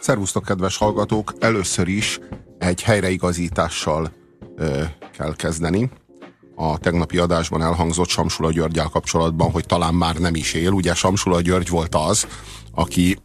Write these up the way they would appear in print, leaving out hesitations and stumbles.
Szervusztok, kedves hallgatók! Először is egy helyreigazítással kell kezdeni. A tegnapi adásban elhangzott Samsula Györggyel kapcsolatban, hogy talán már nem is él. Ugye Samsula György volt az, aki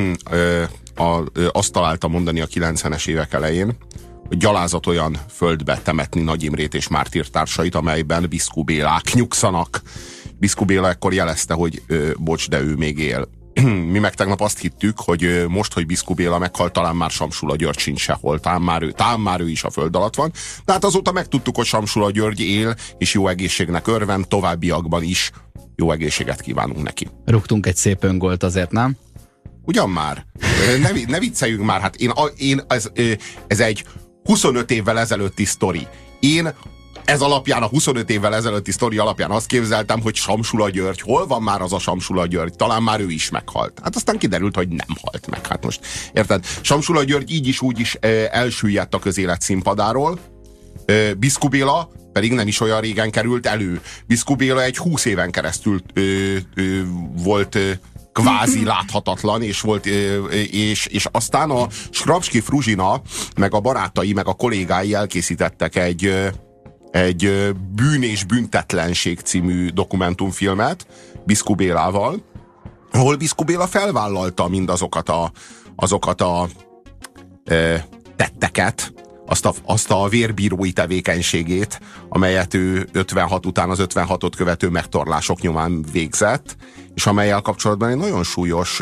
azt találta mondani a 90-es évek elején, hogy gyalázat olyan földbe temetni Nagy Imrét és mártírtársait, amelyben Biszkú Bélák nyugszanak. Biszkú Béla ekkor jelezte, hogy bocs, de ő még él. Mi meg tegnap azt hittük, hogy most, hogy Biszkú Béla meghalt, talán már Samsula György sincs sehol, talán már ő is a föld alatt van. De hát azóta megtudtuk, hogy Samsula György él, és jó egészségnek örvend, továbbiakban is jó egészséget kívánunk neki. Rúgtunk egy szép öngolt azért, nem? Ugyan már? Ne vicceljünk már, hát ez egy 25 évvel ezelőtti sztori. Én ez alapján, a 25 évvel ezelőtti sztori alapján azt képzeltem, hogy Samsula György, hol van már az a Samsula György? Talán már ő is meghalt. Hát aztán kiderült, hogy nem halt meg. Hát most, érted? Samsula György így is úgy is elsüllyedt a közélet színpadáról. Biszkú Béla pedig nem is olyan régen került elő. Biszkú Béla egy 20 éven keresztül volt kvázi láthatatlan, és aztán a Skrapski Fruzsina, meg a barátai, meg a kollégái elkészítettek egy Bűn és büntetlenség című dokumentumfilmet Biszkú Bélával, ahol Biszkú Béla felvállalta mindazokat a tetteket, azt a vérbírói tevékenységét, amelyet ő 56 után az 56-ot követő megtorlások nyomán végzett, és amellyel kapcsolatban egy nagyon súlyos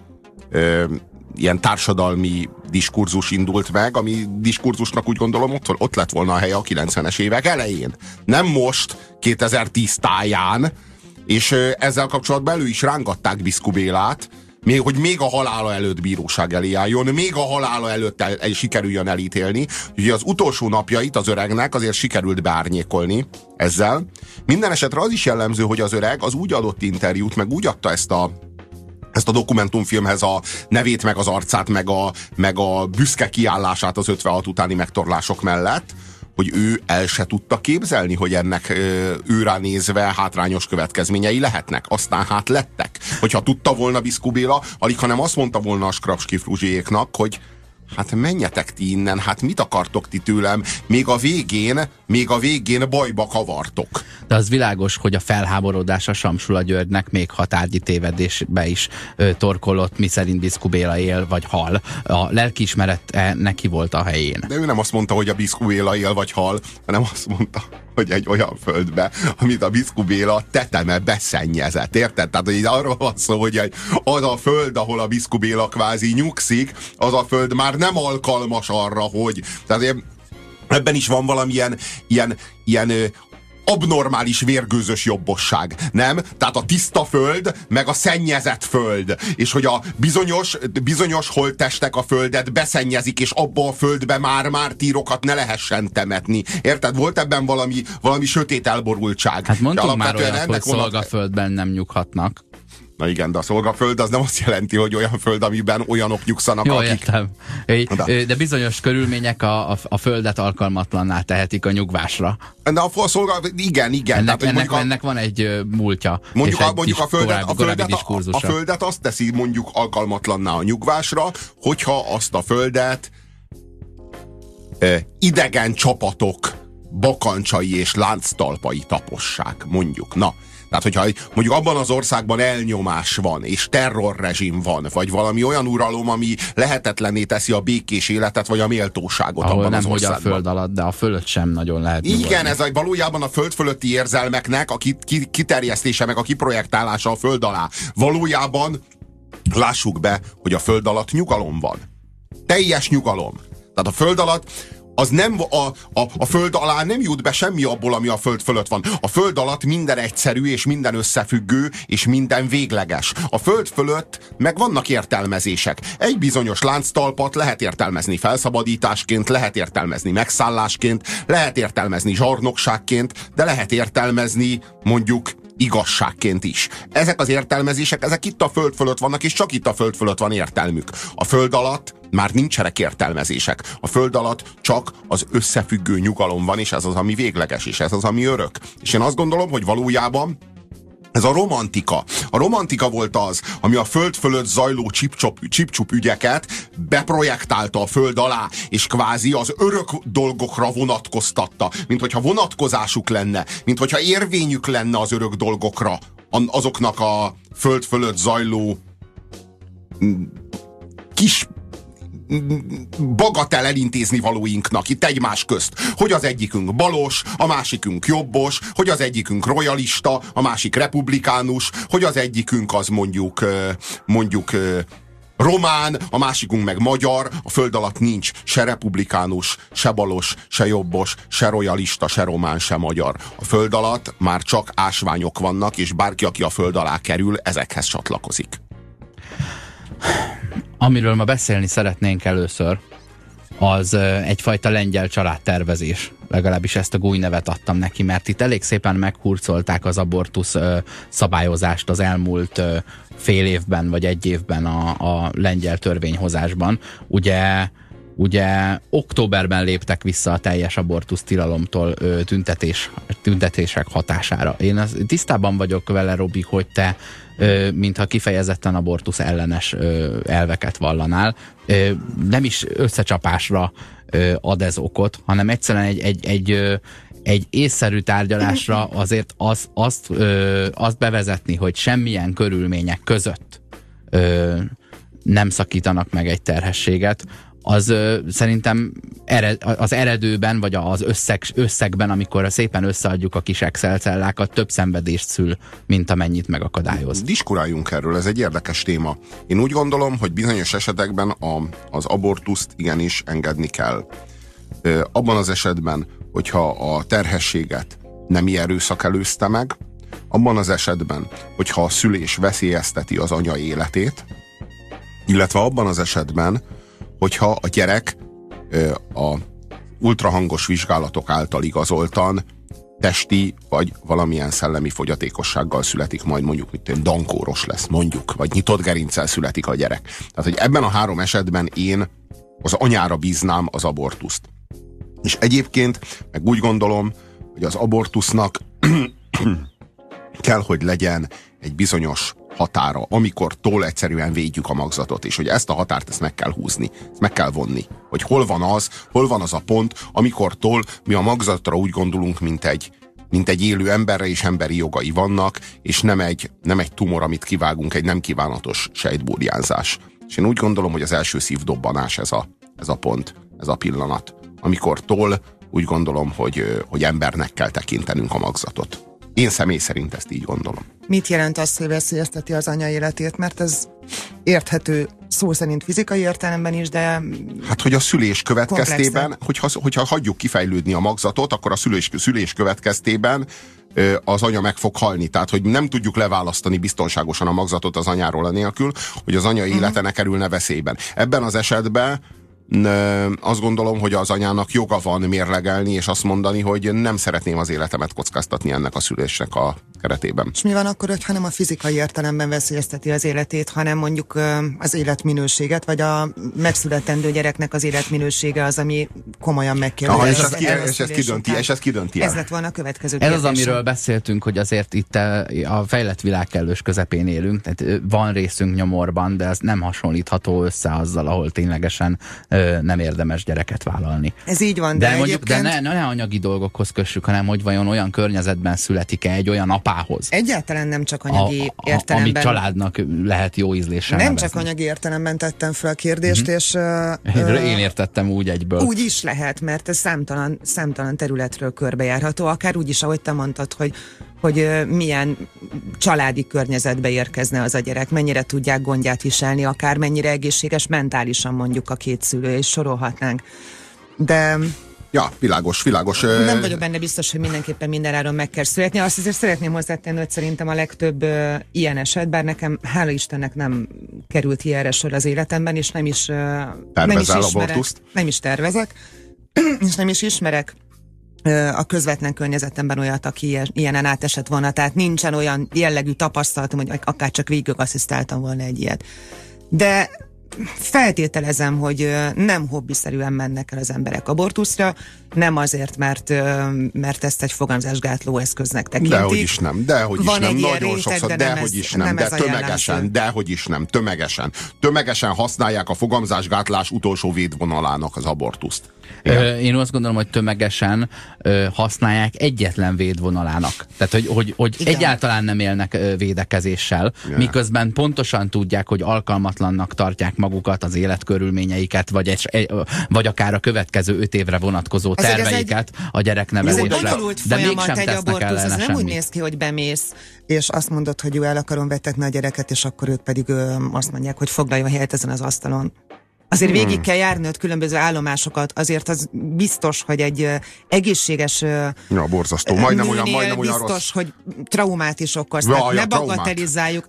ilyen társadalmi diskurzus indult meg, ami diskurzusnak úgy gondolom ott lett volna a helye a 90-es évek elején. Nem most, 2010 táján, és ezzel kapcsolatban elő is rángatták Biszkú Bélát, hogy még a halála előtt bíróság elé álljon, még a halála előtt sikerüljön elítélni. Ugye az utolsó napjait az öregnek azért sikerült beárnyékolni ezzel. Minden esetre az is jellemző, hogy az öreg az úgy adott interjút, meg úgy adta ezt a dokumentumfilmhez a nevét, meg az arcát, meg a büszke kiállását az 56 utáni megtorlások mellett, hogy ő el se tudta képzelni, hogy ennek őrá nézve hátrányos következményei lehetnek. Aztán hát lettek. Hogyha tudta volna Biszkú Béla, alig hanem azt mondta volna a Skrapski Fruzsiéknak, hogy hát menjetek ti innen, hát mit akartok ti tőlem? Még a végén bajba kavartok. De az világos, hogy a felháborodás a Samsula Györgynek még határgyi tévedésbe is torkolott, miszerint Biszkú Béla él vagy hal. A lelkiismeret neki volt a helyén. De ő nem azt mondta, hogy a Biszkú Béla él vagy hal, hanem azt mondta, hogy egy olyan földbe, amit a Biszkú Béla teteme beszennyezett. Érted? Tehát hogy arról van szó, hogy az a föld, ahol a Biszkú Béla kvázi nyugszik, az a föld már nem alkalmas arra, hogy... Tehát ebben is van valamilyen ilyen abnormális vérgőzös jobbosság, nem? Tehát a tiszta föld, meg a szennyezett föld. És hogy a bizonyos holttestek a földet beszennyezik, és abba a földbe már mártírokat ne lehessen temetni. Érted? Volt ebben valami sötét elborultság. Hát mondtunk már olyat, hogy szolgaföldben nem nyughatnak. Na igen, de a szolgaföld az nem azt jelenti, hogy olyan föld, amiben olyanok nyugszanak, jó, akik... Értem. De bizonyos körülmények a földet alkalmatlanná tehetik a nyugvásra. De igen. Ennek van egy múltja. Mondjuk a földet azt teszi mondjuk alkalmatlanná a nyugvásra, hogyha azt a földet idegen csapatok bakancsai és lánctalpai tapossák, mondjuk. Na, tehát, hogyha mondjuk abban az országban elnyomás van, és terrorrezsim van, vagy valami olyan uralom, ami lehetetlenné teszi a békés életet, vagy a méltóságot ahol abban nem, az országban. Hogy a föld alatt, de a fölött sem nagyon lehet nyugodni. Igen, ez valójában a föld fölötti érzelmeknek a kiterjesztése, meg a kiprojektálása a föld alá. Valójában lássuk be, hogy a föld alatt nyugalom van. Teljes nyugalom. Tehát a föld alatt az nem a föld alá nem jut be semmi abból, ami a föld fölött van. A föld alatt minden egyszerű, és minden összefüggő, és minden végleges. A föld fölött meg vannak értelmezések. Egy bizonyos lánctalpat lehet értelmezni felszabadításként, lehet értelmezni megszállásként, lehet értelmezni zsarnokságként, de lehet értelmezni mondjuk igazságként is. Ezek az értelmezések, ezek itt a föld fölött vannak, és csak itt a föld fölött van értelmük. A föld alatt már nincsenek értelmezések. A föld alatt csak az összefüggő nyugalom van, és ez az, ami végleges, és ez az, ami örök. És én azt gondolom, hogy valójában Ez a romantika. A romantika volt az, ami a föld fölött zajló csip-csup ügyeket beprojektálta a föld alá, és kvázi az örök dolgokra vonatkoztatta. Mint hogyha vonatkozásuk lenne, mint hogyha érvényük lenne az örök dolgokra, azoknak a föld fölött zajló kis bagatel elintézni valóinknak itt egymás közt. Hogy az egyikünk balos, a másikünk jobbos, hogy az egyikünk royalista, a másik republikánus, hogy az egyikünk az mondjuk román, a másikunk meg magyar. A föld alatt nincs se republikánus, se balos, se jobbos, se royalista, se román, se magyar. A föld alatt már csak ásványok vannak, és bárki, aki a föld alá kerül, ezekhez csatlakozik. Amiről ma beszélni szeretnénk először, az egyfajta lengyel családtervezés. Legalábbis ezt a új nevet adtam neki, mert itt elég szépen meghurcolták az abortusz szabályozást az elmúlt fél évben, vagy egy évben a lengyel törvényhozásban. Ugye októberben léptek vissza a teljes abortusz tilalomtól tüntetések hatására. Én tisztában vagyok vele, Robi, hogy te mintha kifejezetten abortusz ellenes elveket vallanál. Nem is összecsapásra ad ez okot, hanem egyszerűen egy észszerű tárgyalásra azért azt bevezetni, hogy semmilyen körülmények között nem szakítanak meg egy terhességet, az szerintem az eredőben, vagy az összegben, amikor szépen összeadjuk a kis Excel cellákat, több szenvedést szül, mint amennyit megakadályoz. Diskuráljunk erről, ez egy érdekes téma. Én úgy gondolom, hogy bizonyos esetekben az abortuszt igenis engedni kell. Abban az esetben, hogyha a terhességet nemi erőszak előzte meg, abban az esetben, hogyha a szülés veszélyezteti az anya életét, illetve abban az esetben, hogyha a gyerek a ultrahangos vizsgálatok által igazoltan testi vagy valamilyen szellemi fogyatékossággal születik, majd mondjuk dankóros lesz, mondjuk, vagy nyitott gerinccel születik a gyerek. Tehát, hogy ebben a három esetben én az anyára bíznám az abortuszt. És egyébként meg úgy gondolom, hogy az abortusznak kell, hogy legyen egy bizonyos határa, amikortól egyszerűen védjük a magzatot, és hogy ezt a határt ezt meg kell húzni, ezt meg kell vonni. Hogy hol van az a pont, amikortól mi a magzatra úgy gondolunk, mint egy élő emberre, és emberi jogai vannak, és nem egy tumor, amit kivágunk, egy nem kívánatos sejtburjánzás. És én úgy gondolom, hogy az első szívdobbanás ez a pont, ez a pillanat, amikortól úgy gondolom, hogy embernek kell tekintenünk a magzatot. Én személy szerint ezt így gondolom. Mit jelent az, hogy veszélyezteti az anya életét? Mert ez érthető szó szerint fizikai értelemben is, de... Hát, hogy a szülés következtében, hogyha hagyjuk kifejlődni a magzatot, akkor a szülés következtében az anya meg fog halni. Tehát, hogy nem tudjuk leválasztani biztonságosan a magzatot az anyáról anélkül, hogy az anya élete ne kerülne veszélyben. Ebben az esetben azt gondolom, hogy az anyának joga van mérlegelni, és azt mondani, hogy nem szeretném az életemet kockáztatni ennek a szülésnek a keretében. És mi van akkor, hogyha nem a fizikai értelemben veszélyezteti az életét, hanem mondjuk az életminőséget, vagy a megszületendő gyereknek az életminősége az, ami komolyan megkérdez. És ez kidönti el. Ez lett volna a következő kérdés. Ez az, amiről beszéltünk, hogy azért itt a fejlett világ kellős közepén élünk, tehát van részünk nyomorban, de ez nem hasonlítható össze azzal, ahol ténylegesen nem érdemes gyereket vállalni. Ez így van, de mondjuk, de ne anyagi dolgokhoz kössük, hanem hogy vajon olyan környezetben születik-e egy olyan apához. Egyáltalán nem csak anyagi értelemben. Amit családnak lehet jó ízléssel Nem nevezni. csak anyagi értelemben tettem fel a kérdést, és... Én értettem úgy egyből. Úgy is lehet, mert ez számtalan területről körbejárható, akár úgy is, ahogy te mondtad, hogy milyen családi környezetbe érkezne az a gyerek, mennyire tudják gondját viselni, akár mennyire egészséges mentálisan mondjuk a két szülő, és sorolhatnánk. De... Ja, világos. Nem vagyok benne biztos, hogy mindenképpen mindenáron meg kell születni. Azt azért szeretném hozzátenni, hogy szerintem a legtöbb ilyen eset, bár nekem, hála Istennek nem került ilyenre sor az életemben, és nem is tervezek, és nem is ismerek a közvetlen környezetemben olyat, aki ilyenen átesett volna. Tehát nincsen olyan jellegű tapasztalatom, hogy akár csak végig asszisztáltam volna egy ilyet. De feltételezem, hogy nem hobbiszerűen mennek el az emberek abortuszra, nem azért, mert ezt egy fogamzásgátló eszköznek tekintik. Dehogy is nem, nagyon sokszor, dehogy is nem, de tömegesen, dehogy is nem, tömegesen. Tömegesen használják a fogamzásgátlás utolsó védvonalának az abortuszt. Én azt gondolom, hogy tömegesen használják egyetlen védvonalának. Tehát, hogy egyáltalán nem élnek védekezéssel, miközben pontosan tudják, hogy alkalmatlannak tartják magukat, az életkörülményeiket, vagy akár a következő 5 évre vonatkozó terveiket a gyereknevelésre. Ez egy bonyolult folyamat, egy abortusz, ez nem úgy néz ki, hogy bemész, és azt mondod, hogy el akarom vetetni a gyereket, és akkor ők pedig azt mondják, hogy foglaljon helyet ezen az asztalon. Azért végig kell járnod különböző állomásokat, azért az biztos, hogy egy egészséges borzasztó. Majdnem olyan biztos, rossz. hogy traumát is okoz. Ne bagatelizáljuk.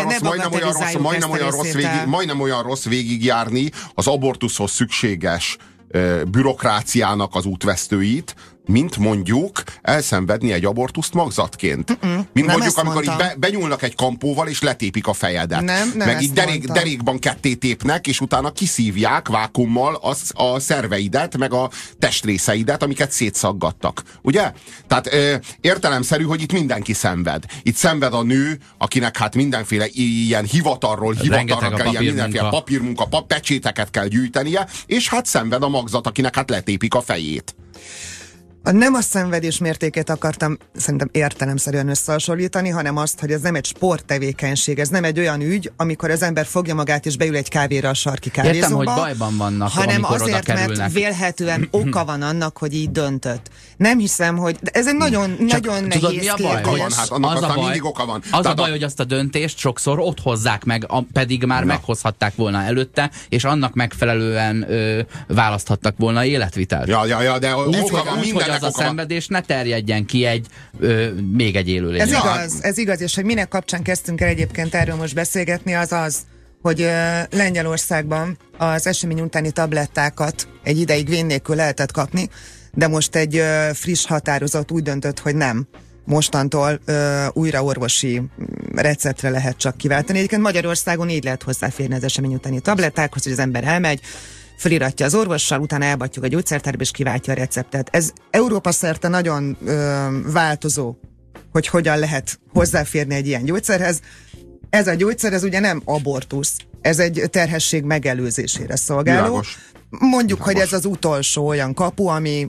Majdnem olyan rossz végigjárni az abortuszhoz szükséges bürokráciának az útvesztőit, mint mondjuk elszenvedni egy abortuszt magzatként. Mint mondjuk, amikor így benyúlnak egy kampóval, és letépik a fejedet. Nem meg így derékban ketté tépnek, és utána kiszívják vákummal a szerveidet, meg a testrészeidet, amiket szétszaggattak. Ugye? Tehát értelemszerű, hogy itt mindenki szenved. Itt szenved a nő, akinek hát mindenféle ilyen hivatalra kell, ilyen mindenféle papírmunka, pecséteket kell gyűjtenie, és hát szenved a magzat, akinek hát letépik a fejét. Nem a szenvedés mértékét akartam szerintem értelemszerűen összehasonlítani, hanem azt, hogy ez nem egy sporttevékenység, ez nem egy olyan ügy, amikor az ember fogja magát és beül egy kávéra a sarki kávézóba. Értem, hogy bajban vannak, hanem amikor azért, oda kerülnek. mert vélhetően oka van annak, hogy így döntött. Nem hiszem, hogy... Ez egy nagyon nehéz tudod, mi a baj? kérdés. Hát annak aztán mindig oka van. Az a baj, hogy azt a döntést sokszor ott hozzák meg, pedig már meghozhatták volna előtte, és annak megfelelően választhattak volna életvitelt. De oka van minden. Az a szenvedés ne terjedjen ki még egy élőlény. Ez igaz, és hogy minek kapcsán kezdtünk el egyébként erről most beszélgetni, az, hogy Lengyelországban az esemény utáni tablettákat egy ideig vén nélkül lehetett kapni, de most egy friss határozat úgy döntött, hogy nem. Mostantól újra orvosi receptre lehet csak kiváltani. Egyébként Magyarországon így lehet hozzáférni az esemény utáni tablettákhoz, hogy az ember elmegy, feliratja az orvossal, utána elbatjuk a gyógyszertárba, és kiváltja a receptet. Ez Európa szerte nagyon változó, hogy hogyan lehet hozzáférni egy ilyen gyógyszerhez. Ez a gyógyszer, ez ugye nem abortusz, ez egy terhesség megelőzésére szolgáló. Világos. Mondjuk, hogy ez az utolsó olyan kapu,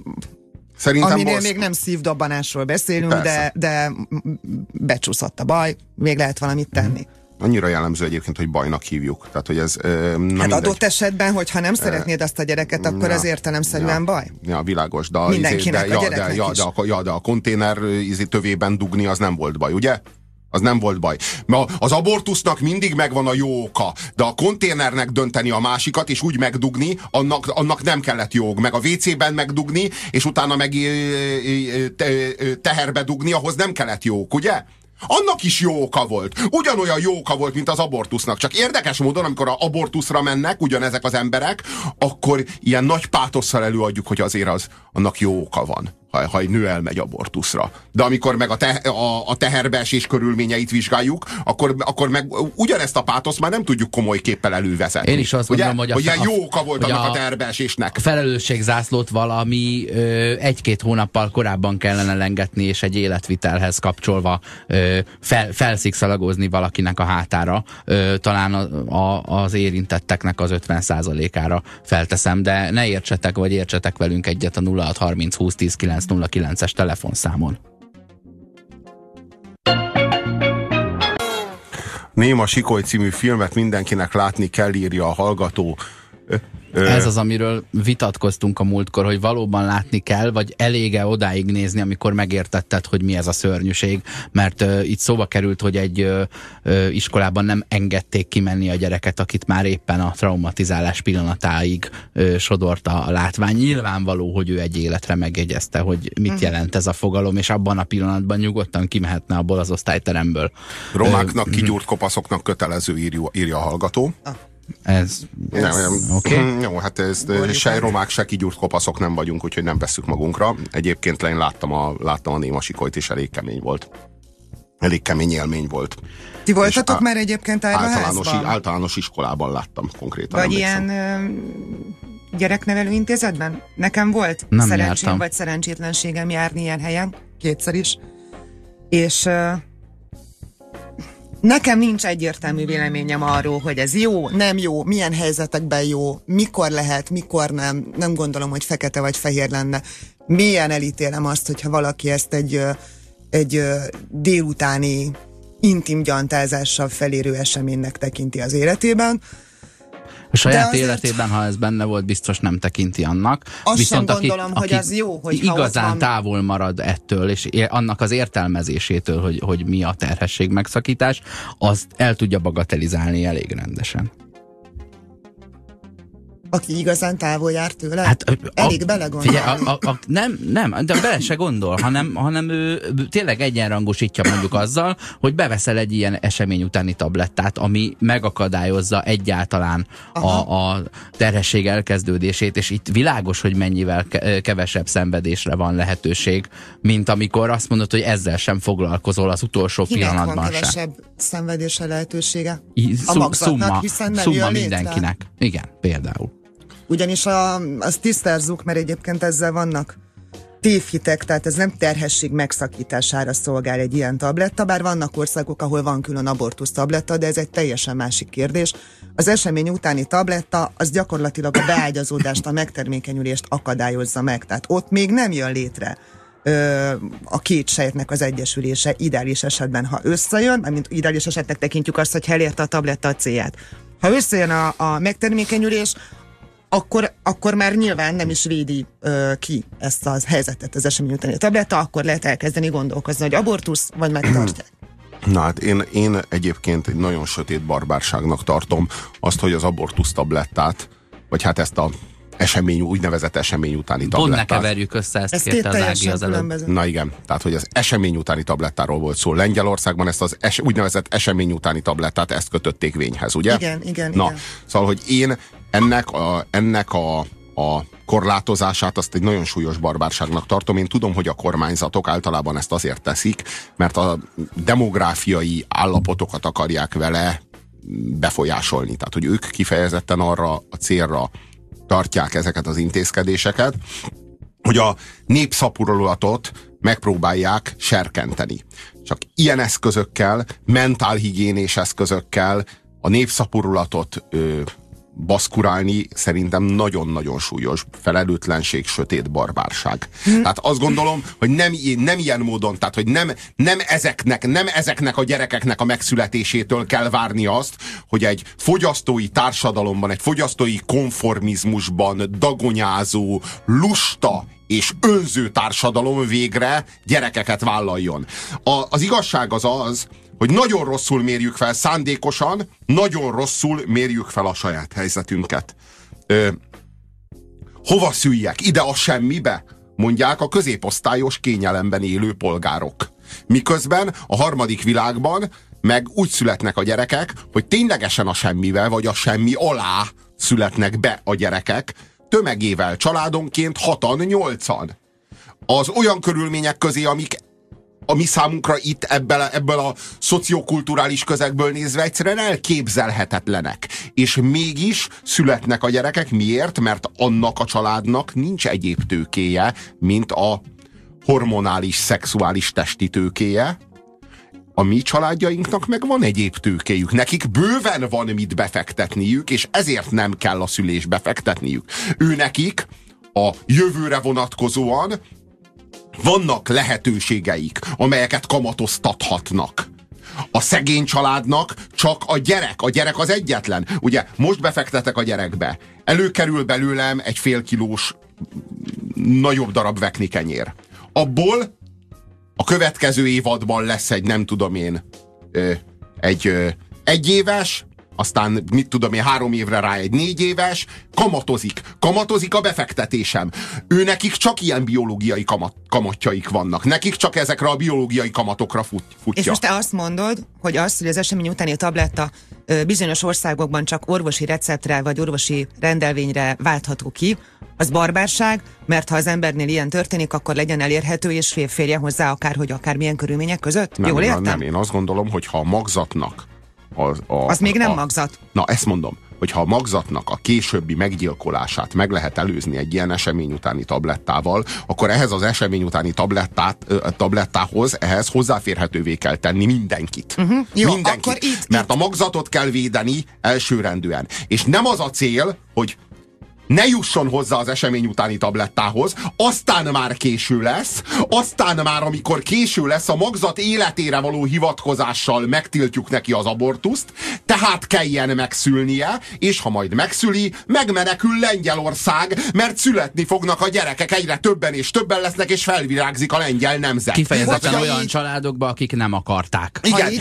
aminél még nem szívdobbanásról beszélünk, de becsúszott a baj, még lehet valamit tenni. Annyira jellemző egyébként, hogy bajnak hívjuk. Tehát, hogy ez hát adott esetben, hogyha nem szeretnéd azt a gyereket, akkor az értelemszerűen baj. Ja, világos. De mindenkinek, a gyereknek is. De a konténer tövében dugni az nem volt baj, ugye? Az nem volt baj. Mert az abortusznak mindig megvan a jó oka, de a konténernek dönteni a másikat, és úgy megdugni, annak nem kellett jó ok. Meg a WC-ben megdugni, és utána meg teherbe dugni, ahhoz nem kellett jó ok, ugye? Annak is jó oka volt. Ugyanolyan jó oka volt, mint az abortusznak. Csak érdekes módon, amikor az abortuszra mennek ugyanezek az emberek, akkor ilyen nagy pátosszal előadjuk, hogy azért annak jó oka van, ha egy nő elmegy abortuszra. De amikor meg a teherbeesés körülményeit vizsgáljuk, akkor meg ugyanezt a pátoszt már nem tudjuk komoly képpel elővezetni. Én is azt gondolom, hogy ilyen jó oka volt annak a teherbeesésnek. A felelősségzászlót valami 1-2 hónappal korábban kellene lengetni, és egy életvitelhez kapcsolva felszikszalagozni valakinek a hátára. Talán az érintetteknek az 50%-ára felteszem, de ne értsetek, vagy értsetek velünk egyet a 0630 20 10 909-es telefonszámon. Néma Sikoly című filmet mindenkinek látni kell, írja a hallgató. Ez az, amiről vitatkoztunk a múltkor, hogy valóban látni kell, vagy elég-e odáig nézni, amikor megértetted, hogy mi ez a szörnyűség, mert itt szóba került, hogy egy iskolában nem engedték kimenni a gyereket, akit már éppen a traumatizálás pillanatáig sodorta a látvány. Nyilvánvaló, hogy ő egy életre megjegyezte, hogy mit jelent ez a fogalom, és abban a pillanatban nyugodtan kimehetne abból az osztályteremből. Romáknak, kigyúrt kopaszoknak kötelező, írja a hallgató. Okay. Jó, hát se romák, se kigyúrt kopaszok nem vagyunk, úgyhogy nem vesszük magunkra. Egyébként én láttam a Néma Sikolyt, és elég kemény volt. elég kemény élmény volt. Ti voltatok már egyébként erre általános iskolában láttam konkrétan. Vagy ilyen gyereknevelő intézetben? Nekem volt nem szerencsém jártam. vagy szerencsétlenségem járni ilyen helyen, kétszer is. És nekem nincs egyértelmű véleményem arról, hogy ez jó, nem jó, milyen helyzetekben jó, mikor lehet, mikor nem. Nem gondolom, hogy fekete vagy fehér lenne. Mélyen elítélem azt, hogyha valaki ezt egy délutáni intim gyantázással felérő eseménynek tekinti az életében. A saját életében, ha ez benne volt, biztos nem tekinti annak. Azt viszont sem gondolom, hogy az jó, hogy igazán távol marad ettől, és annak az értelmezésétől, hogy mi a terhesség megszakítás, azt el tudja bagatelizálni elég rendesen. Aki igazán távol jár tőle? Hát, elég belegondol. Nem, de bele se gondol, hanem ő tényleg egyenrangosítja mondjuk azzal, hogy beveszel egy ilyen esemény utáni tablettát, ami megakadályozza egyáltalán a terhesség elkezdődését, és itt világos, hogy mennyivel kevesebb szenvedésre van lehetőség, mint amikor azt mondod, hogy ezzel sem foglalkozol az utolsó pillanatban sem. Van kevesebb szenvedésre lehetősége? A magzatnak, hiszen nem jön létre. Mindenkinek. Igen, például. Ugyanis azt tisztázzuk, mert egyébként ezzel vannak tévhitek, tehát ez nem terhesség megszakítására szolgál egy ilyen tabletta, bár vannak országok, ahol van külön abortusz tabletta, de ez egy teljesen másik kérdés. Az esemény utáni tabletta az gyakorlatilag a beágyazódást, a megtermékenyülést akadályozza meg, tehát ott még nem jön létre a két sejtnek az egyesülése ideális esetben, ha összejön, mint ideális esetnek tekintjük azt, hogy elérte a tabletta a célját. Ha összejön a megtermékenyülés, akkor már nyilván nem is védi ki ezt a helyzetet az esemény utáni tabletta, akkor lehet elkezdeni gondolkozni, hogy abortusz, vagy megtartják. Na hát én egyébként egy nagyon sötét barbárságnak tartom azt, hogy az abortusz tablettát, vagy hát ezt a úgynevezett esemény utáni tablettát. Pont ne keverjük össze, ezt kérte az Ági az előbb. Na igen, tehát hogy az esemény utáni tablettáról volt szó. Lengyelországban ezt az úgynevezett esemény utáni tablettát ezt kötötték vényhez, ugye? Igen. Na, szóval, hogy én ennek a korlátozását azt egy nagyon súlyos barbárságnak tartom. Én tudom, hogy a kormányzatok általában ezt azért teszik, mert a demográfiai állapotokat akarják vele befolyásolni. Tehát, hogy ők kifejezetten arra a célra tartják ezeket az intézkedéseket, hogy a népszapurolatot megpróbálják serkenteni. Csak ilyen eszközökkel, mentálhigiénés eszközökkel a népszapurolatot baszkurálni szerintem nagyon-nagyon súlyos felelőtlenség, sötét barbárság. Tehát azt gondolom, hogy nem ilyen módon, tehát hogy nem ezeknek a gyerekeknek a megszületésétől kell várni azt, hogy egy fogyasztói társadalomban, egy fogyasztói konformizmusban dagonyázó, lusta és önző társadalom végre gyerekeket vállaljon. Az igazság az, hogy nagyon rosszul mérjük fel szándékosan, nagyon rosszul mérjük fel a saját helyzetünket. Hova szüljek? Ide a semmibe? Mondják a középosztályos kényelemben élő polgárok. Miközben a harmadik világban meg úgy születnek a gyerekek, hogy ténylegesen a semmivel, vagy a semmi alá születnek be a gyerekek, tömegével, családonként 6-an, 8-an. Az olyan körülmények közé, amik a mi számunkra itt ebből a szociokulturális közegből nézve egyszerűen elképzelhetetlenek. És mégis születnek a gyerekek. Miért? Mert annak a családnak nincs egyéb tőkéje, mint a hormonális, szexuális testi tőkéje. A mi családjainknak meg van egyéb tőkéjük. Nekik bőven van mit befektetniük, és ezért nem kell a szülésbe fektetniük. Nekik a jövőre vonatkozóan vannak lehetőségeik, amelyeket kamatoztathatnak. A szegény családnak csak a gyerek az egyetlen. Ugye most befektetek a gyerekbe, előkerül belőlem egy fél kilós nagyobb darab vekni kenyér. Abból a következő évadban lesz egy, nem tudom én, egy éves, aztán mit tudom én, 3 évre rá egy 4 éves, kamatozik a befektetésem. Nekik csak ilyen biológiai kamatjaik vannak. Nekik csak ezekre a biológiai kamatokra futja. És most te azt mondod, hogy az esemény utáni tabletta bizonyos országokban csak orvosi receptre vagy orvosi rendelvényre váltható ki, az barbárság, mert ha az embernél ilyen történik, akkor legyen elérhető, és férjen hozzá akármilyen körülmények között? Jól értem? Nem, én azt gondolom, hogy ha a magzatnak az még nem magzat. Na, ezt mondom, hogy ha a magzatnak a későbbi meggyilkolását meg lehet előzni egy ilyen esemény utáni tablettával, akkor ehhez az esemény utáni tablettához ehhez hozzáférhetővé kell tenni mindenkit. Jó, mindenkit. akkor Mert a magzatot kell védeni elsőrendűen. És nem az a cél, hogy ne jusson hozzá az esemény utáni tablettához, aztán már késő lesz, aztán már, amikor késő lesz, a magzat életére való hivatkozással megtiltjuk neki az abortuszt, tehát kelljen megszülnie, és ha majd megszüli, megmenekül Lengyelország, mert születni fognak a gyerekek, egyre többen és többen lesznek, és felvirágzik a lengyel nemzet. Kifejezetten olyan családokba, akik nem akarták.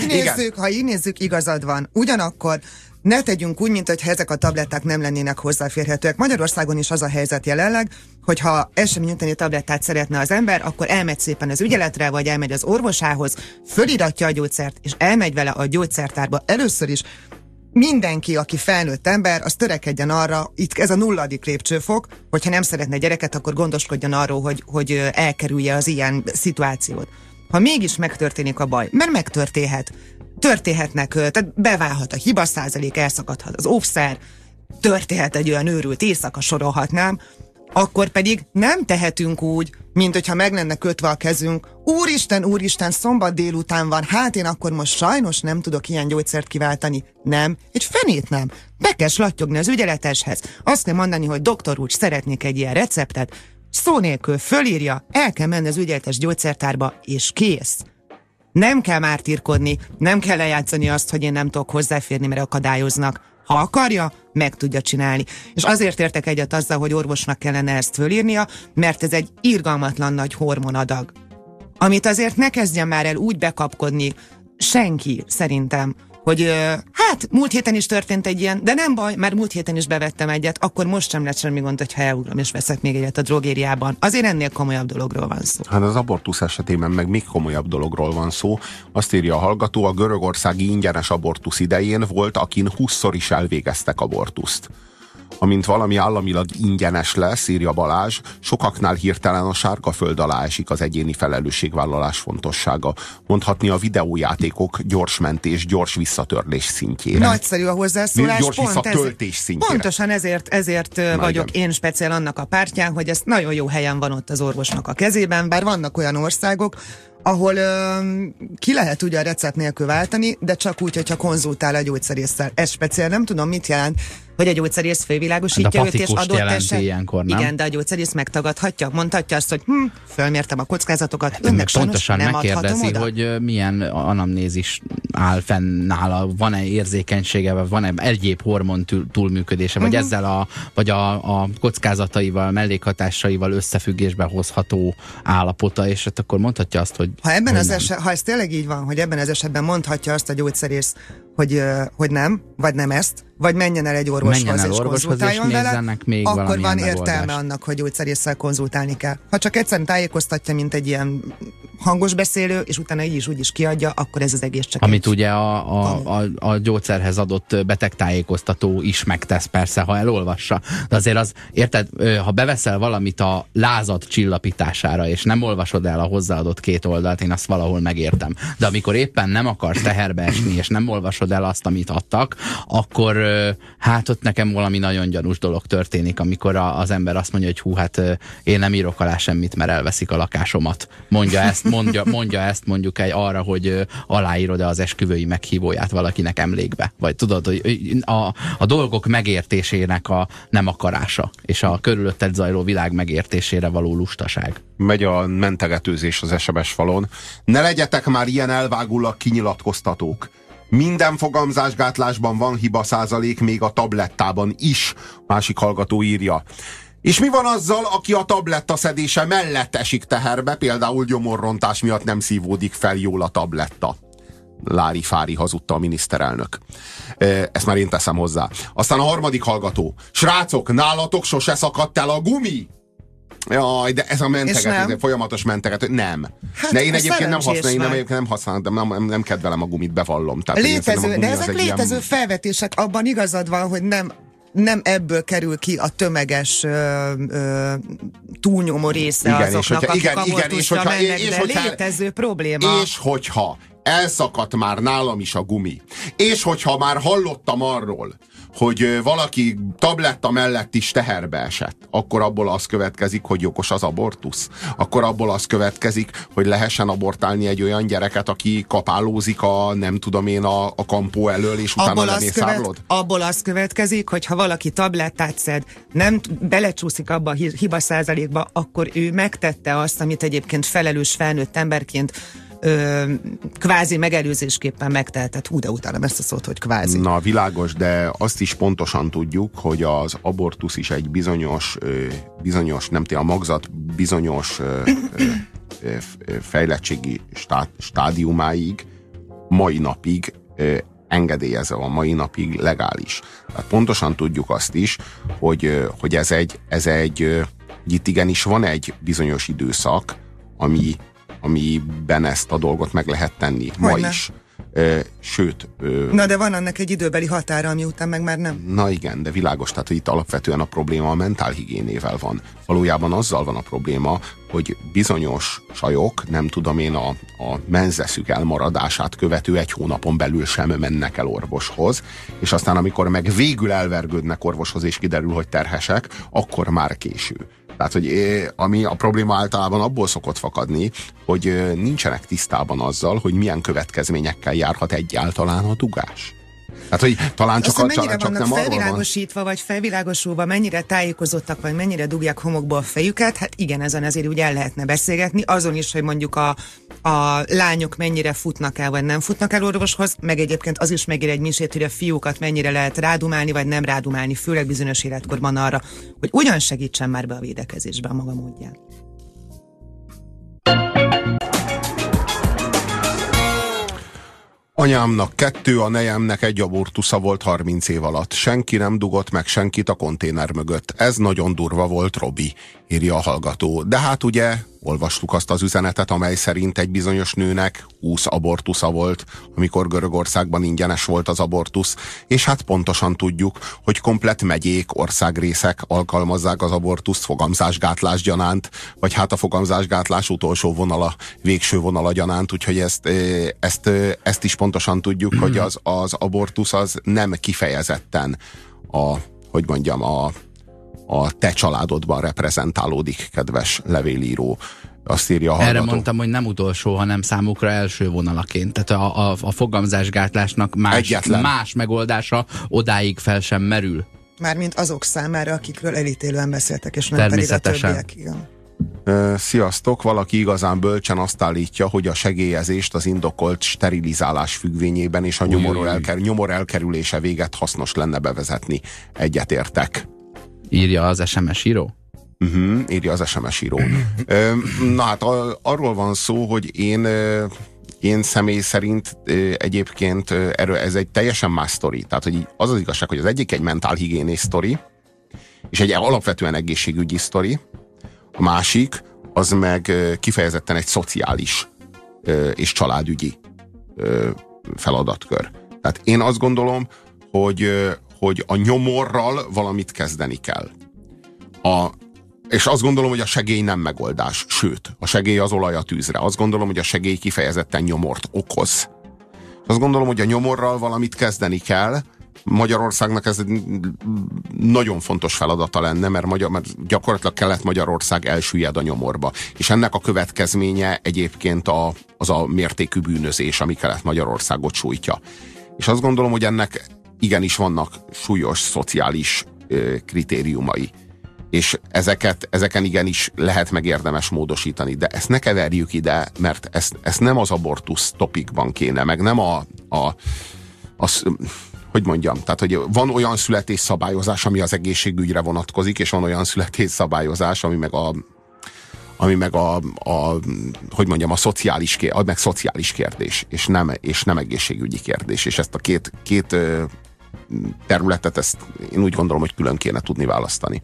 Ha így nézzük, igazad van. Ugyanakkor ne tegyünk úgy, mintha ezek a tabletták nem lennének hozzáférhetőek. Magyarországon is az a helyzet jelenleg, hogyha esemény utáni tablettát szeretne az ember, akkor elmegy szépen az ügyeletre, vagy elmegy az orvosához, föliratja a gyógyszert, és elmegy vele a gyógyszertárba. Először is mindenki, aki felnőtt ember, az törekedjen arra, itt ez a 0. lépcsőfok, hogyha nem szeretne gyereket, akkor gondoskodjon arról, hogy elkerülje az ilyen szituációt. Ha mégis megtörténik a baj, mert történhetnek, tehát beválhat a hibaszázalék, elszakadhat az óvszer, történhet egy olyan őrült éjszaka, sorolhatnám, akkor pedig nem tehetünk úgy, mint hogyha meg lenne kötve a kezünk. Úristen, szombat délután van, hát én akkor most sajnos nem tudok ilyen gyógyszert kiváltani. Nem, egy fenét nem. Be kell slattyogni az ügyeleteshez. Azt kell mondani, hogy doktor úr, szeretnék egy ilyen receptet, szó nélkül fölírja, el kell menni az ügyeletes gyógyszertárba, és kész. Nem kell mártírkodni, nem kell lejátszani azt, hogy én nem tudok hozzáférni, mert akadályoznak. Ha akarja, meg tudja csinálni. És azért értek egyet azzal, hogy orvosnak kellene ezt fölírnia, mert ez egy irgalmatlan nagy hormonadag. Amit azért ne kezdjen már el úgy bekapkodni senki, szerintem, hogy hát múlt héten is történt egy ilyen, de nem baj, mert múlt héten is bevettem egyet, akkor most sem lesz semmi gond, hogyha elugrom és veszek még egyet a drogériában. Azért ennél komolyabb dologról van szó. Hát az abortusz esetében meg még komolyabb dologról van szó. Azt írja a hallgató, a görögországi ingyenes abortusz idején volt, akin 20-szor is elvégeztek abortuszt. Amint valami államilag ingyenes lesz, írja Balázs, sokaknál hirtelen a sárga föld alá esik az egyéni felelősségvállalás fontossága. Mondhatni a videójátékok gyors mentés, gyors visszatörlés szintjére. Nagyszerű a hozzászólás. Gyors visszatöltés szintjére. Pontosan ezért vagyok én speciál annak a pártján, hogy ez nagyon jó helyen van ott az orvosnak a kezében, bár vannak olyan országok, ahol ki lehet ugye a recept nélkül váltani, de csak úgy, hogyha konzultál a gyógyszerésszel. Ez speciál nem tudom, mit jelent, hogy a gyógyszerész fővilágosítja őt, és adott eset. Ilyenkor, nem? Igen, de a gyógyszerész megtagadhatja, mondhatja azt, hogy fölmértem a kockázatokat, Hát önnek pontosan nem megkérdezi, adhatom oda. hogy milyen anamnézis áll fenn nála, van-e érzékenysége, vagy van-e egyéb hormon túlműködése, vagy ezzel vagy a kockázataival, mellékhatásaival összefüggésbe hozható állapota, és hát akkor mondhatja azt, hogy ha ez tényleg így van, hogy ebben az esetben mondhatja azt a gyógyszerész, hogy nem, vagy nem ezt, vagy menjen el egy orvoshoz és konzultáljon vele, akkor van értelme annak, hogy gyógyszerésszel konzultálni kell. Ha csak egyszerűen tájékoztatja, mint egy ilyen hangos beszélő, és utána így is úgy is kiadja, akkor ez az egész csak amit ugye a gyógyszerhez adott betegtájékoztató is megtesz, persze, ha elolvassa. De azért az, érted, ha beveszel valamit a lázad csillapítására, és nem olvasod el a hozzáadott 2 oldalt, én azt valahol megértem. De amikor éppen nem akarsz teherbe esni, és nem olvasod el azt, amit adtak, akkor hát ott nekem valami nagyon gyanús dolog történik, amikor az ember azt mondja, hogy hú, hát én nem írok alá semmit, mert elveszik a lakásomat. Mondja ezt mondjuk arra, hogy aláírod-e az esküvői meghívóját valakinek emlékbe. Vagy tudod, hogy a dolgok megértésének a nem akarása, és a körülötted zajló világ megértésére való lustaság. Megy a mentegetőzés az SMS falon. Ne legyetek már ilyen elvágulak kinyilatkoztatók. Minden fogamzásgátlásban van hiba százalék, még a tablettában is. Másik hallgató írja. És mi van azzal, aki a tabletta szedése mellett esik teherbe, például gyomorrontás miatt nem szívódik fel jól a tabletta? Lári-fári hazudta a miniszterelnök. Ezt már én teszem hozzá. Aztán a harmadik hallgató. Srácok, nálatok sose szakadt el a gumi? Jaj, de ez a menteget, ez folyamatos menteget, nem. Hát, én egyébként nem használom, de nem kedvelem a gumit, bevallom. Tehát létező, de ezek létező felvetések, abban igazad van, hogy nem ebből kerül ki a tömeges túlnyomó része azoknak, akik abortuszra mennek, de létező probléma. És hogyha elszakadt már nálam is a gumi, és hogyha már hallottam arról, hogy valaki tabletta mellett is teherbe esett, akkor abból az következik, hogy jogos az abortusz. Akkor abból az következik, hogy lehessen abortálni egy olyan gyereket, aki kapálózik a kampó elől, és utána lemészárlod? Abból az következik, hogy ha valaki tablettát szed, nem belecsúszik abba a hiba százalékba, akkor ő megtette azt, amit egyébként felelős felnőtt emberként kvázi megelőzésképpen megtehetett. Hú, de utálom ezt a szót, hogy kvázi. Na, világos, de azt is pontosan tudjuk, hogy az abortusz is egy bizonyos a magzat bizonyos fejlettségi stádiumáig mai napig engedélyezve van, mai napig legális. Tehát pontosan tudjuk azt is, hogy ez egy itt igenis van egy bizonyos időszak, amiben ezt a dolgot meg lehet tenni. Ma is. Sőt... Na, de van annak egy időbeli határa, ami után meg már nem. Na igen, de világos, tehát hogy itt alapvetően a probléma a mentálhigiénével van. Valójában azzal van a probléma, hogy bizonyos sajok, nem tudom én, a menzeszük elmaradását követő 1 hónapon belül sem mennek el orvoshoz, és aztán amikor meg végül elvergődnek orvoshoz, és kiderül, hogy terhesek, akkor már késő. Tehát, hogy ami a probléma általában abból szokott fakadni, hogy nincsenek tisztában azzal, hogy milyen következményekkel járhat egyáltalán a dugás. Tehát, hogy talán csak, mennyire csak vannak nem felvilágosítva, vagy felvilágosulva, mennyire tájékozottak, vagy mennyire dugják homokba a fejüket, hát igen, ezen azért úgy el lehetne beszélgetni, azon is, hogy mondjuk a lányok mennyire futnak el, vagy nem futnak el orvoshoz, meg egyébként az is megér egy misét, hogy a fiúkat mennyire lehet rádumálni, vagy nem rádumálni, főleg bizonyos életkorban arra, hogy ugyan segítsen már be a védekezésbe a maga módján. Anyámnak 2, a nejemnek 1 abortusza volt 30 év alatt. Senki nem dugott meg senkit a konténer mögött. Ez nagyon durva volt, Robi, írja a hallgató. De hát ugye olvastuk azt az üzenetet, amely szerint egy bizonyos nőnek 20 abortusza volt, amikor Görögországban ingyenes volt az abortusz, és hát pontosan tudjuk, hogy komplett megyék, országrészek alkalmazzák az abortuszt fogamzásgátlás gyanánt, vagy hát a fogamzásgátlás utolsó vonala, végső vonala gyanánt, úgyhogy ezt is pontosan tudjuk, hogy az abortusz az nem kifejezetten a te családodban reprezentálódik, kedves levélíró. Azt írja a hallgató. Erre mondtam, hogy nem utolsó, hanem számukra első vonalaként. Tehát a fogamzásgátlásnak más megoldása odáig fel sem merül. Mármint azok számára, akikről elítélően beszéltek, és nem pedig a többiek. Igen. Sziasztok! Valaki igazán bölcsen azt állítja, hogy a segélyezést az indokolt sterilizálás függvényében és a nyomor elkerülése véget hasznos lenne bevezetni. Egyetértek. Írja az SMS író? Írja az SMS író. Na hát arról van szó, hogy én személy szerint egyébként ez egy teljesen más sztori. Tehát hogy az az igazság, hogy az egyik egy mentálhigiénés sztori, és egy alapvetően egészségügyi sztori, a másik az meg kifejezetten egy szociális és családügyi feladatkör. Tehát én azt gondolom, hogy a nyomorral valamit kezdeni kell. És azt gondolom, hogy a segély nem megoldás. Sőt, a segély az olaj a tűzre. Azt gondolom, hogy a segély kifejezetten nyomort okoz. Azt gondolom, hogy a nyomorral valamit kezdeni kell. Magyarországnak ez egy nagyon fontos feladata lenne, mert gyakorlatilag Kelet-Magyarország elsüllyed a nyomorba. És ennek a következménye egyébként az a mértékű bűnözés, ami Kelet-Magyarországot sújtja. És azt gondolom, hogy ennek igenis vannak súlyos szociális kritériumai. És ezeken igenis lehet meg érdemes módosítani, de ezt ne keverjük ide, mert ezt nem az abortusz topikban kéne, meg nem hogy mondjam, tehát hogy van olyan születésszabályozás, ami az egészségügyre vonatkozik, és van olyan születésszabályozás, ami meg ami meg hogy mondjam, a szociális kérdés, és nem egészségügyi kérdés. És ezt a két területet, ezt én úgy gondolom, hogy külön kéne tudni választani.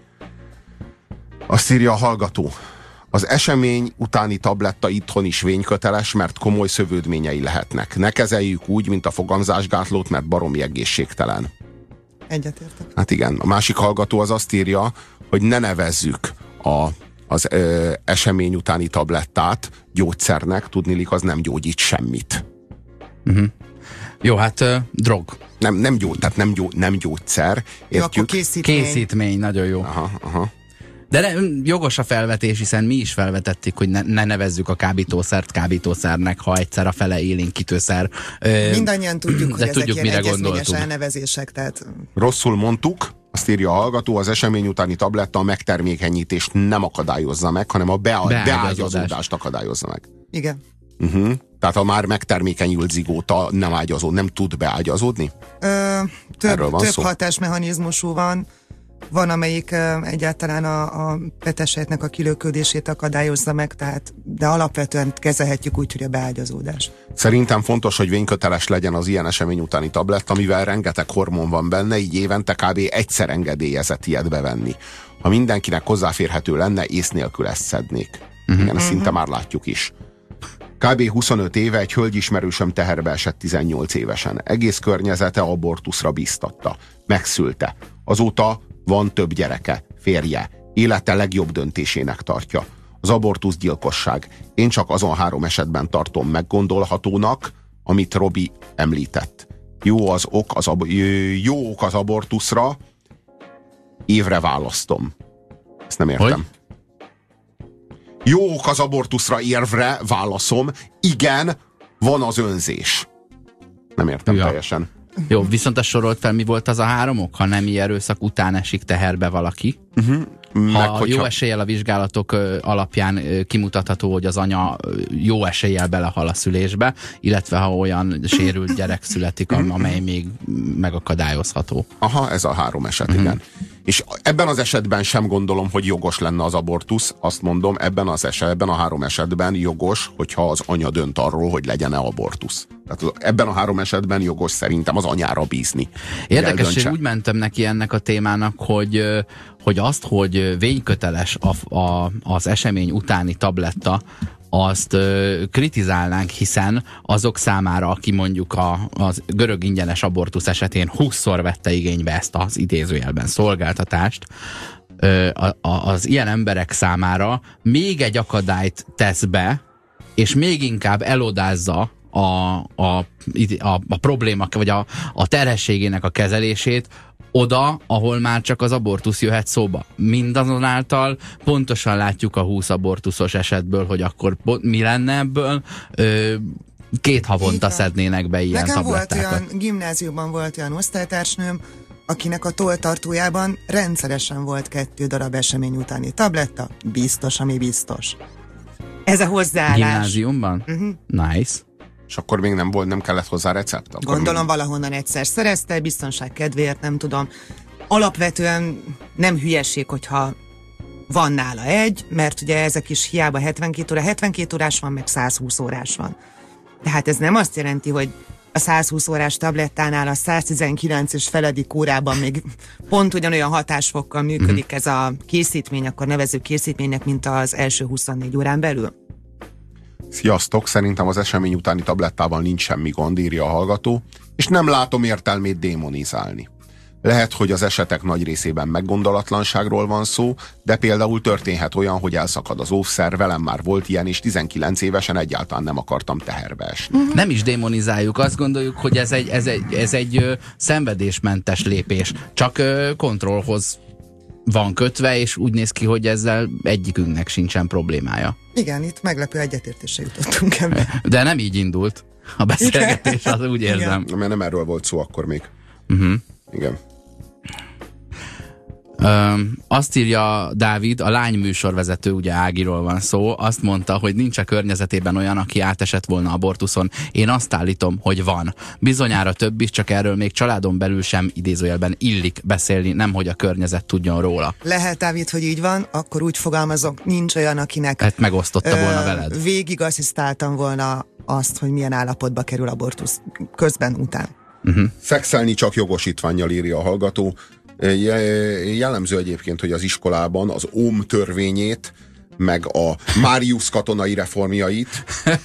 Azt írja a hallgató: az esemény utáni tabletta itthon is vényköteles, mert komoly szövődményei lehetnek. Ne kezeljük úgy, mint a fogamzásgátlót, mert baromi egészségtelen. Egyetértek. Hát igen, a másik hallgató az azt írja, hogy ne nevezzük az esemény utáni tablettát gyógyszernek, tudniillik az nem gyógyít semmit. Jó, hát drog. Nem gyógyszer. Értjük? Jó, készítmény, nagyon jó. Aha. De jogos a felvetés, hiszen mi is felvetettük, hogy ne nevezzük a kábítószert kábítószernek, ha egyszer a fele élénkítőszer. Mindannyian tudjuk, hogy ezek ilyen egyezményes elnevezések. Tehát... Rosszul mondtuk, azt írja a hallgató, az esemény utáni tabletta a megtermékenyítést nem akadályozza meg, hanem a beágyazódást akadályozza meg. Igen. Tehát a már megtermékenyült zigóta nem tud beágyazódni? Több hatásmechanizmusú van. Van, amelyik egyáltalán a petesejtnek a kilöködését akadályozza meg, de alapvetően kezelhetjük úgy, hogy a beágyazódás. Szerintem fontos, hogy vényköteles legyen az ilyen esemény utáni tabletta, mivel rengeteg hormon van benne, így évente kb. Egyszer engedélyezett ilyet bevenni. Ha mindenkinek hozzáférhető lenne, ész nélkül ezt szednék. Igen, ezt szinte már látjuk is. Kb. 25 éve egy hölgyismerősöm teherbe esett 18 évesen. Egész környezete abortuszra bíztatta. Megszülte. Azóta van több gyereke, férje. Élete legjobb döntésének tartja. Az abortusz gyilkosság. Én csak azon 3 esetben tartom meggondolhatónak, amit Robi említett. Jó ok az abortuszra, évre választom. Ezt nem értem. Hogy? Jó ok az abortuszra, évre válaszom. Igen, van az önzés. Nem értem teljesen. Jó, viszont a sorolt fel, mi volt az a 3 ok, ha nemi erőszak után esik teherbe valaki? Ha jó eséllyel a vizsgálatok alapján kimutatható, hogy az anya jó eséllyel belehal a szülésbe, illetve ha olyan sérült gyerek születik, amely még megakadályozható. Aha, ez a 3 eset, igen. És ebben az esetben sem gondolom, hogy jogos lenne az abortusz. Azt mondom, ebben a 3 esetben jogos, hogyha az anya dönt arról, hogy legyen-e abortusz. Tehát ebben a 3 esetben jogos szerintem az anyára bízni. Érdekes, hogy úgy mentem neki ennek a témának, hogy azt, hogy vényköteles az esemény utáni tabletta, azt kritizálnánk, hiszen azok számára, aki mondjuk az görög ingyenes abortusz esetén 20-szor vette igénybe ezt az idézőjelben szolgáltatást, az ilyen emberek számára még egy akadályt tesz be, és még inkább elodázza a probléma, vagy a terhességének a kezelését oda, ahol már csak az abortusz jöhet szóba. Mindazonáltal pontosan látjuk a 20 abortuszos esetből, hogy akkor mi lenne ebből. 2 havonta szednének be ilyen tablettákat. Nekem volt olyan, gimnáziumban volt olyan osztálytársnőm, akinek a tolltartójában rendszeresen volt 2 darab esemény utáni tabletta. Biztos, ami biztos. Ez a hozzáállás. Gimnáziumban? Nice. És akkor még nem kellett hozzá recept? Akkor gondolom valahonnan egyszer szerezte, biztonság kedvéért, nem tudom. Alapvetően nem hülyeség, hogyha van nála egy, mert ugye ezek is hiába 72 órás van, meg 120 órás van. Tehát ez nem azt jelenti, hogy a 120 órás tablettánál a 119 és feledik órában még pont ugyanolyan hatásfokkal működik ez a készítmény, akkor nevezzük készítménynek, mint az első 24 órán belül. Sziasztok, szerintem az esemény utáni tablettával nincs semmi gond, írja a hallgató, és nem látom értelmét démonizálni. Lehet, hogy az esetek nagy részében meggondolatlanságról van szó, de például történhet olyan, hogy elszakad az óvszer, velem már volt ilyen, és 19 évesen egyáltalán nem akartam teherbe esni. Nem is démonizáljuk, azt gondoljuk, hogy ez egy szenvedésmentes lépés, csak kontrollhoz van kötve, és úgy néz ki, hogy ezzel egyikünknek sincsen problémája. Igen, itt meglepő egyetértésre jutottunk ebbe. De nem így indult a beszélgetés, az úgy érzem. Mert nem erről volt szó akkor még. Igen. Azt írja Dávid, a lány műsorvezető, ugye Ágiról van szó, azt mondta, hogy nincs a környezetében olyan, aki átesett volna abortuszon. Én azt állítom, hogy van. Bizonyára több is, csak erről még családon belül sem idézőjelben illik beszélni, nemhogy a környezet tudjon róla. Lehet, Dávid, hogy így van, akkor úgy fogalmazok, nincs olyan, akinek Hát megosztotta volna veled. Végig asszisztáltam volna azt, hogy milyen állapotba kerül abortusz közben, után. Szexelni csak jogosítvánnyal, írja a hallgató. Jellemző egyébként, hogy az iskolában az Ohm törvényét, meg a Marius katonai reformjait,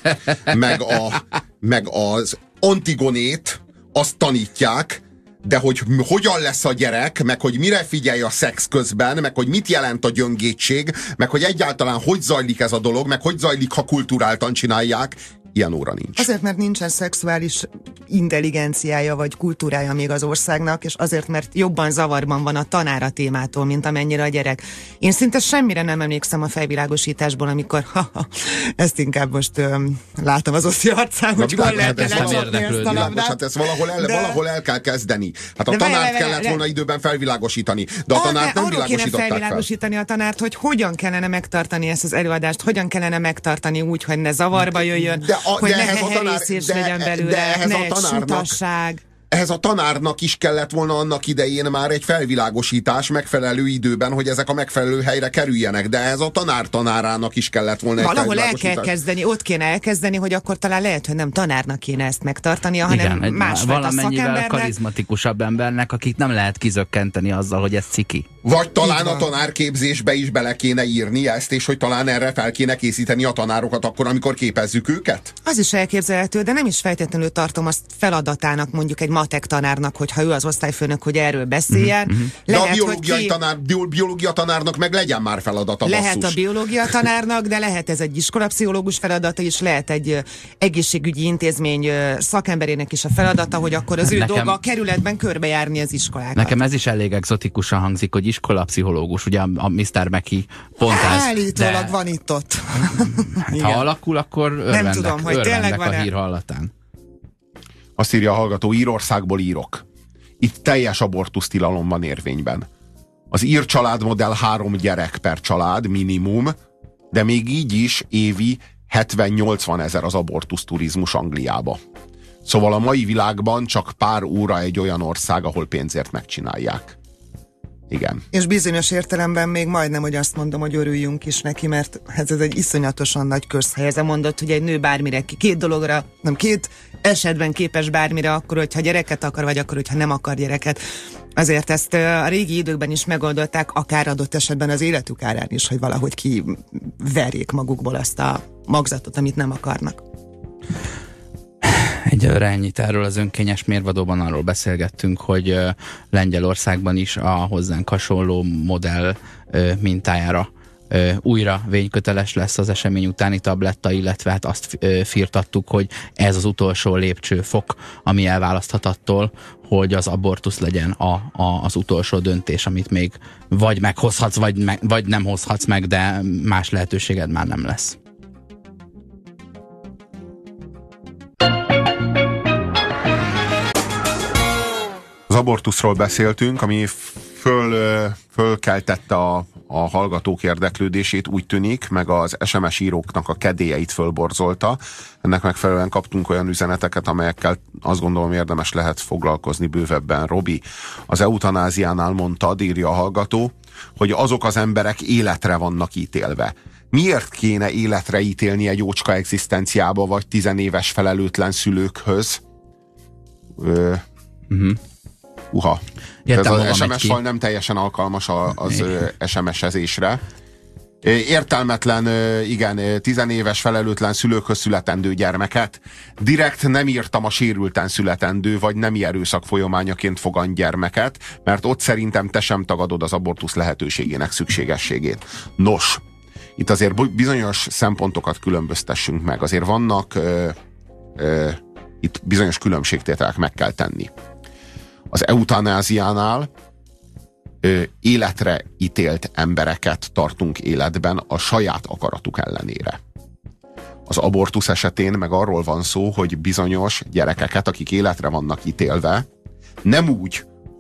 meg az Antigonét, azt tanítják, de hogy hogyan lesz a gyerek, meg hogy mire figyelj a szex közben, meg hogy mit jelent a gyöngétség, meg hogy egyáltalán hogy zajlik ez a dolog, meg hogy zajlik, ha kulturáltan csinálják, ilyen óra nincs. Azért, mert nincsen szexuális intelligenciája vagy kultúrája még az országnak, és azért, mert jobban zavarban van a tanár a témától, mint amennyire a gyerek. Én szinte semmire nem emlékszem a felvilágosításból, amikor ezt inkább most látom az Oszi arcán, hogy hol lehetne lecsapni ezt a labdát. Hát ezt valahol el kell kezdeni. Hát a tanárt kellett volna időben felvilágosítani, de a tanárt nem világosították fel. Felvilágosítani a tanárt, hogy hogyan kellene megtartani ezt az előadást, hogyan kellene megtartani úgy, hogy ne zavarba jöjjön, hogy ne heherészés legyen belőle, ne sutasság. Ehhez a tanárnak is kellett volna annak idején már egy felvilágosítás megfelelő időben, hogy ezek a megfelelő helyre kerüljenek, de ehhez a tanárának is kellett volna egy felvilágosítás. El kell kezdeni, ott kéne elkezdeni, hogy akkor talán lehet, hogy nem tanárnak kéne ezt megtartania, hanem másfajta szakembernek. Karizmatikusabb embernek, akit nem lehet kizökkenteni azzal, hogy ez ciki. Vagy talán a tanárképzésbe is bele kéne írni ezt, és hogy talán erre fel kéne készíteni a tanárokat akkor, amikor képezzük őket? Az is elképzelhető, de nem is feltétlenül tartom azt feladatának mondjuk egy matek tanárnak, hogyha ő az osztályfőnök, hogy erről beszéljen. De a biológia tanárnak meg legyen már feladata. Lehet basszus. a biológia tanárnak, de lehet ez egy iskolapszichológus feladata is, lehet egy egészségügyi intézmény szakemberének is a feladata, hogy akkor az ő dolga a kerületben körbejárni az iskolákat. Nekem ez is elég egzotikusan hangzik, hogy iskolapszichológus, ugye a Mr. Meki pont ez. Állítólag van itt-ott. Ha alakul, akkor örvendek a hír hallatán. Azt írja a hallgató, Írországból írok. Itt teljes abortusztilalom van érvényben. Az ír családmodell 3 gyerek per család minimum, de még így is évi 70-80 ezer az abortuszturizmus Angliába. Szóval a mai világban csak pár óra egy olyan ország, ahol pénzért megcsinálják. Igen. És bizonyos értelemben még majdnem, hogy azt mondom, hogy örüljünk is neki, mert ez egy iszonyatosan nagy közhely. Ez a mondat, hogy egy nő bármire, két esetben képes bármire, akkor, hogyha gyereket akar, vagy akkor, hogyha nem akar gyereket. Azért ezt a régi időkben is megoldották, akár adott esetben az életük árán is, hogy valahogy kiverjék magukból azt a magzatot, amit nem akarnak. Egyelőre ennyit erről az önkényes mérvadóban, arról beszélgettünk, hogy Lengyelországban is a hozzánk hasonló modell mintájára újra vényköteles lesz az esemény utáni tabletta, illetve hát azt firtattuk, hogy ez az utolsó lépcsőfok, ami elválaszthat attól, hogy az abortusz legyen az utolsó döntés, amit még vagy meghozhatsz, vagy nem hozhatsz meg, de más lehetőséged már nem lesz. Az abortuszról beszéltünk, ami fölkeltette a hallgatók érdeklődését, úgy tűnik, meg az SMS íróknak a kedélyeit fölborzolta. Ennek megfelelően kaptunk olyan üzeneteket, amelyekkel azt gondolom érdemes lehet foglalkozni bővebben. Robi, az eutanáziánál mondtad, írja a hallgató, hogy azok az emberek életre vannak ítélve. Miért kéne életre ítélni egy ócska egzisztenciába, vagy 10 éves felelőtlen szülőkhöz? Ez az SMS-val nem teljesen alkalmas az SMS-ezésre. Értelmetlen, igen, 10 éves felelőtlen szülőkhöz születendő gyermeket. Direkt nem írtam a sérülten születendő, vagy nemi erőszak folyamányaként fogant gyermeket, mert ott szerintem te sem tagadod az abortusz lehetőségének szükségességét. Nos, itt azért bizonyos szempontokat különböztessünk meg. Azért vannak itt bizonyos különbségtételek meg kell tenni. Az eutanáziánál életre ítélt embereket tartunk életben a saját akaratuk ellenére. Az abortusz esetén meg arról van szó, hogy bizonyos gyerekeket, akik életre vannak ítélve, nem úgy,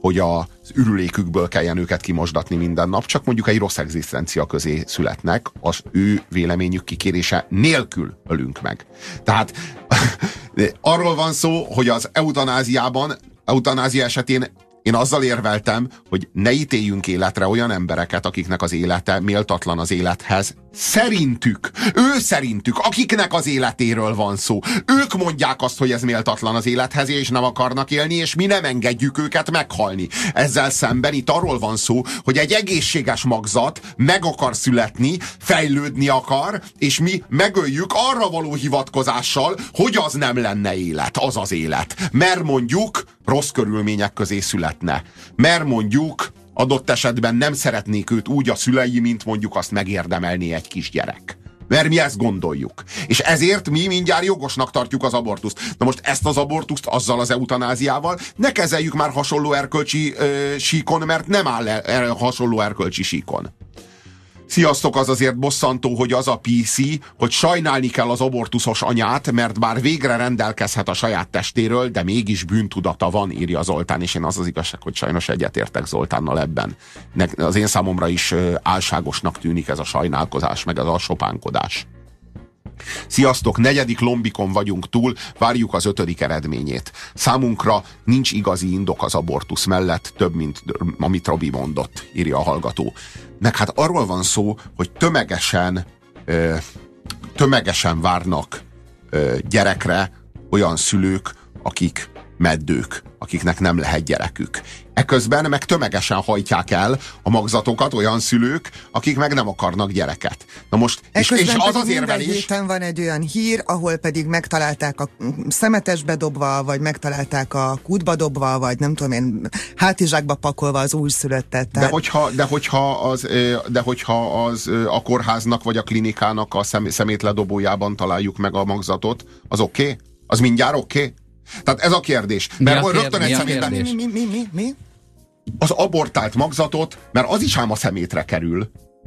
hogy az ürülékükből kelljen őket kimosdatni minden nap, csak mondjuk egy rossz egzisztencia közé születnek, az ő véleményük kikérése nélkül ölünk meg. Tehát arról van szó, hogy az eutanázia esetén én azzal érveltem, hogy ne ítéljünk életre olyan embereket, akiknek az élete méltatlan az élethez. Szerintük, akiknek az életéről van szó. Ők mondják azt, hogy ez méltatlan az élethez, és nem akarnak élni, és mi nem engedjük őket meghalni. Ezzel szemben itt arról van szó, hogy egy egészséges magzat meg akar születni, fejlődni akar, és mi megöljük arra való hivatkozással, hogy az nem lenne élet, az az élet. Mert mondjuk rossz körülmények közé születne. Mert mondjuk adott esetben nem szeretnék őt úgy a szülei, mint mondjuk azt megérdemelné egy kisgyerek. Mert mi ezt gondoljuk. És ezért mi mindjárt jogosnak tartjuk az abortuszt. Na most ezt az abortuszt azzal az eutanáziával ne kezeljük már hasonló erkölcsi síkon, mert nem áll hasonló erkölcsi síkon. Sziasztok, az azért bosszantó, hogy az a PC, hogy sajnálni kell az abortuszos anyát, mert bár végre rendelkezhet a saját testéről, de mégis bűntudata van, írja Zoltán, és én az igazság, hogy sajnos egyetértek Zoltánnal ebben. Az én számomra is álságosnak tűnik ez a sajnálkozás, meg ez a sopánkodás. Sziasztok, 4. lombikon vagyunk túl, várjuk az 5. eredményét. Számunkra nincs igazi indok az abortusz mellett, több, mint amit Robi mondott, írja a hallgató. Meg hát arról van szó, hogy tömegesen várnak gyerekre olyan szülők, akik meddők, akiknek nem lehet gyerekük. Eközben meg tömegesen hajtják el a magzatokat olyan szülők, akik meg nem akarnak gyereket. Na most, és az az érvelés... Minden héten van egy olyan hír, ahol pedig megtalálták a szemetesbe dobva, vagy megtalálták a kútba dobva, vagy nem tudom én, hátizsákba pakolva az újszülöttet. Tehát... De hogyha az a kórháznak, vagy a klinikának a szemétledobójában találjuk meg a magzatot, az oké? Az mindjárt oké? Tehát ez a kérdés. Rögtön egy szemétben... Mi? Az abortált magzatot, mert az is ám a szemétre kerül.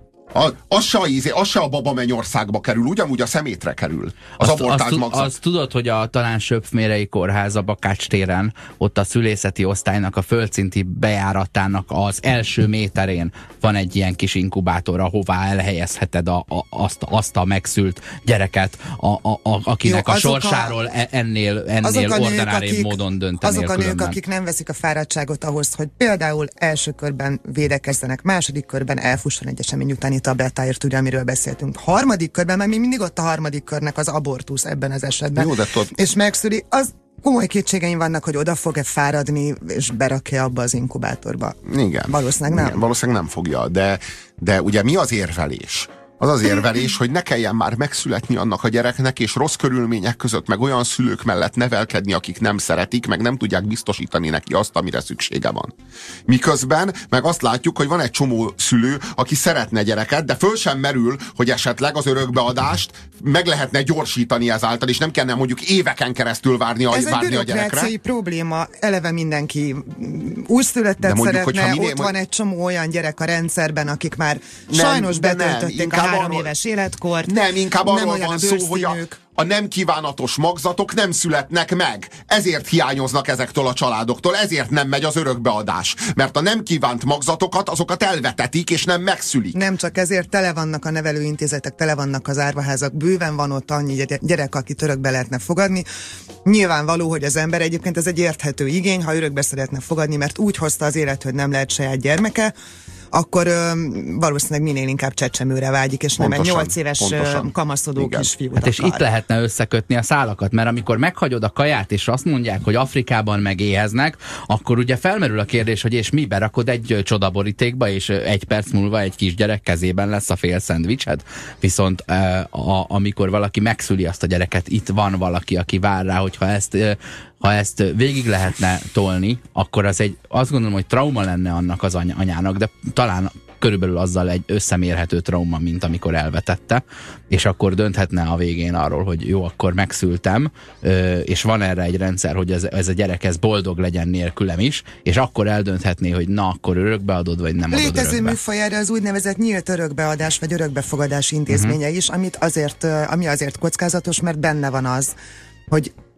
Az se a baba mennyországba kerül, ugyanúgy a szemétre kerül. Az abortált magzat. Azt tudod, hogy a talán Söpfmérei Kórház a Bakács téren, ott a szülészeti osztálynak a földszinti bejáratának az első méterén van egy ilyen kis inkubátor, ahová elhelyezheted azt a megszült gyereket, akinek a sorsáról ennél ordináribb módon döntenél azok a nők, különben. akik nem veszik a fáradtságot ahhoz, hogy például első körben védekezzenek, második körben elfusson egy esemény utáni tablettáért, ugye, amiről beszéltünk. Harmadik körben, mert mi mindig ott a harmadik körnek az abortusz ebben az esetben. Jó, de és megszüli, az komoly kétségeim vannak, hogy oda fog-e fáradni, és berakja abba az inkubátorba. Igen. Valószínűleg nem. Igen, valószínűleg nem fogja, de ugye mi az érvelés? Az az érvelés, hogy ne kelljen már megszületni annak a gyereknek, és rossz körülmények között, meg olyan szülők mellett nevelkedni, akik nem szeretik, meg nem tudják biztosítani neki azt, amire szüksége van. Miközben meg azt látjuk, hogy van egy csomó szülő, aki szeretne gyereket, de föl sem merül, hogy esetleg az örökbeadást meg lehetne gyorsítani ezáltal, és nem kellene mondjuk éveken keresztül várni a gyerekre. Ez egy bürokráciai probléma. Eleve mindenki újszülöttet szeretne, ott van egy csomó olyan gyerek a rendszerben, akik már sajnos betöltötték a 3 éves életkort. Nem, inkább arról van szó, hogy a nem kívánatos magzatok nem születnek meg. Ezért hiányoznak ezektől a családoktól, ezért nem megy az örökbeadás. Mert a nem kívánt magzatokat, azokat elvetetik, és nem megszülik. Nem csak ezért, tele vannak a nevelőintézetek, tele vannak az árvaházak, bőven van ott annyi gyerek, akit örökbe lehetne fogadni. Nyilvánvaló, hogy az ember egyébként ez egy érthető igény, ha örökbe szeretne fogadni, mert úgy hozta az élet, hogy nem lehet saját gyermeke, akkor valószínűleg minél inkább csecsemőre vágyik, és nem egy 8 éves kamaszodó kisfiút akar. És itt lehetne összekötni a szálakat, mert amikor meghagyod a kaját, és azt mondják, hogy Afrikában megéheznek, akkor ugye felmerül a kérdés, hogy és mi, berakod egy csodaborítékba, és 1 perc múlva egy kisgyerek kezében lesz a fél szendvicsed. Viszont amikor valaki megszüli azt a gyereket, itt van valaki, aki vár rá, hogyha ha ezt végig lehetne tolni, akkor azt gondolom, hogy trauma lenne annak az anyának, de talán körülbelül azzal egy összemérhető trauma, mint amikor elvetette, és akkor dönthetne a végén arról, hogy jó, akkor megszültem, és van erre egy rendszer, hogy ez a gyerek ez boldog legyen nélkülem is, és akkor eldönthetné, hogy na, akkor örökbeadod, vagy nem adod örökbe. Létező műfaj erre az úgynevezett nyílt örökbeadás, vagy örökbefogadás intézménye is, ami azért kockázatos, mert benne van az, hogy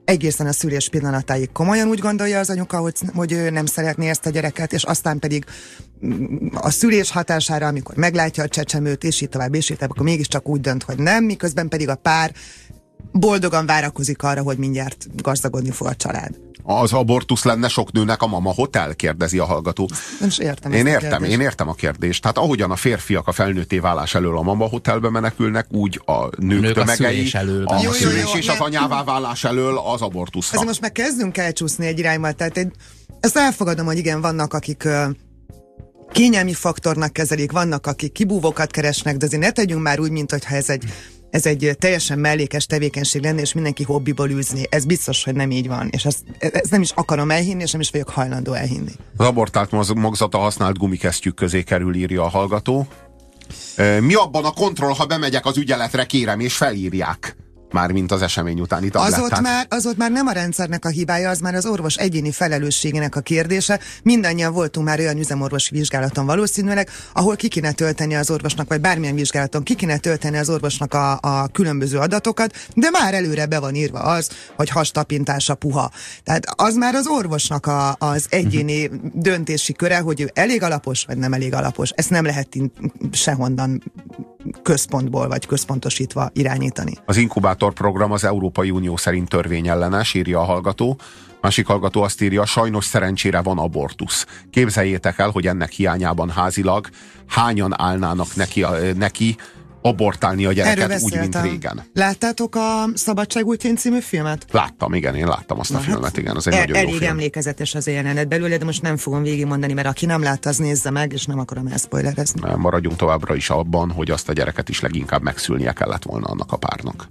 egészen a szülés pillanatáig komolyan úgy gondolja az anyuka, hogy ő nem szeretné ezt a gyereket, és aztán pedig a szülés hatására, amikor meglátja a csecsemőt, és így tovább, akkor mégiscsak úgy dönt, hogy nem, miközben pedig a pár boldogan várakozik arra, hogy mindjárt gazdagodni fog a család. Az abortusz lenne sok nőnek a mama hotel? Kérdezi a hallgató. Nem is értem. Én értem a kérdést. Tehát ahogyan a férfiak a felnőtté válás elől a mama hotelbe menekülnek, úgy a nők tömegei a szülés és az anyává válás elől az abortuszra. Azért most már kezdünk elcsúszni egy irányba. Tehát ezt elfogadom, hogy igen, vannak akik kényelmi faktornak kezelik, vannak akik kibúvókat keresnek, de azért ne tegyünk már úgy, mintha ez egy teljesen mellékes tevékenység lenne, és mindenki hobbiból űzni. Ez biztos, hogy nem így van. És ezt nem is akarom elhinni, és nem is vagyok hajlandó elhinni. Az abortált magzata használt gumikesztyűk közé kerül, írja a hallgató. Mi abban a kontroll, ha bemegyek az ügyeletre, kérem, és felírják? Mármint az esemény utáni tablettát. Az ott már nem a rendszernek a hibája, az már az orvos egyéni felelősségének a kérdése. Mindannyian voltunk már olyan üzemorvosi vizsgálaton valószínűleg, ahol ki kéne tölteni az orvosnak, vagy bármilyen vizsgálaton ki kéne tölteni az orvosnak a különböző adatokat, de már előre be van írva az, hogy hastapintása puha. Tehát az már az orvosnak az egyéni döntési köre, hogy ő elég alapos, vagy nem elég alapos. Ezt nem lehet sehonnan központból, vagy központosítva irányítani. Az inkubátorprogram az Európai Unió szerint törvényellenes, írja a hallgató. Másik hallgató azt írja, sajnos szerencsére van abortusz. Képzeljétek el, hogy ennek hiányában házilag hányan állnának neki abortálni a gyereket úgy, mint régen. Láttátok a Szabadságútjén című filmet? Láttam, igen, én láttam azt a filmet, igen, az egy nagyon jó elég film. Emlékezetes az a jelenet belőle, de most nem fogom végigmondani, mert aki nem látta, az nézze meg, és nem akarom elszpoilerezni. Maradjunk továbbra is abban, hogy azt a gyereket is leginkább megszülnie kellett volna annak a párnak.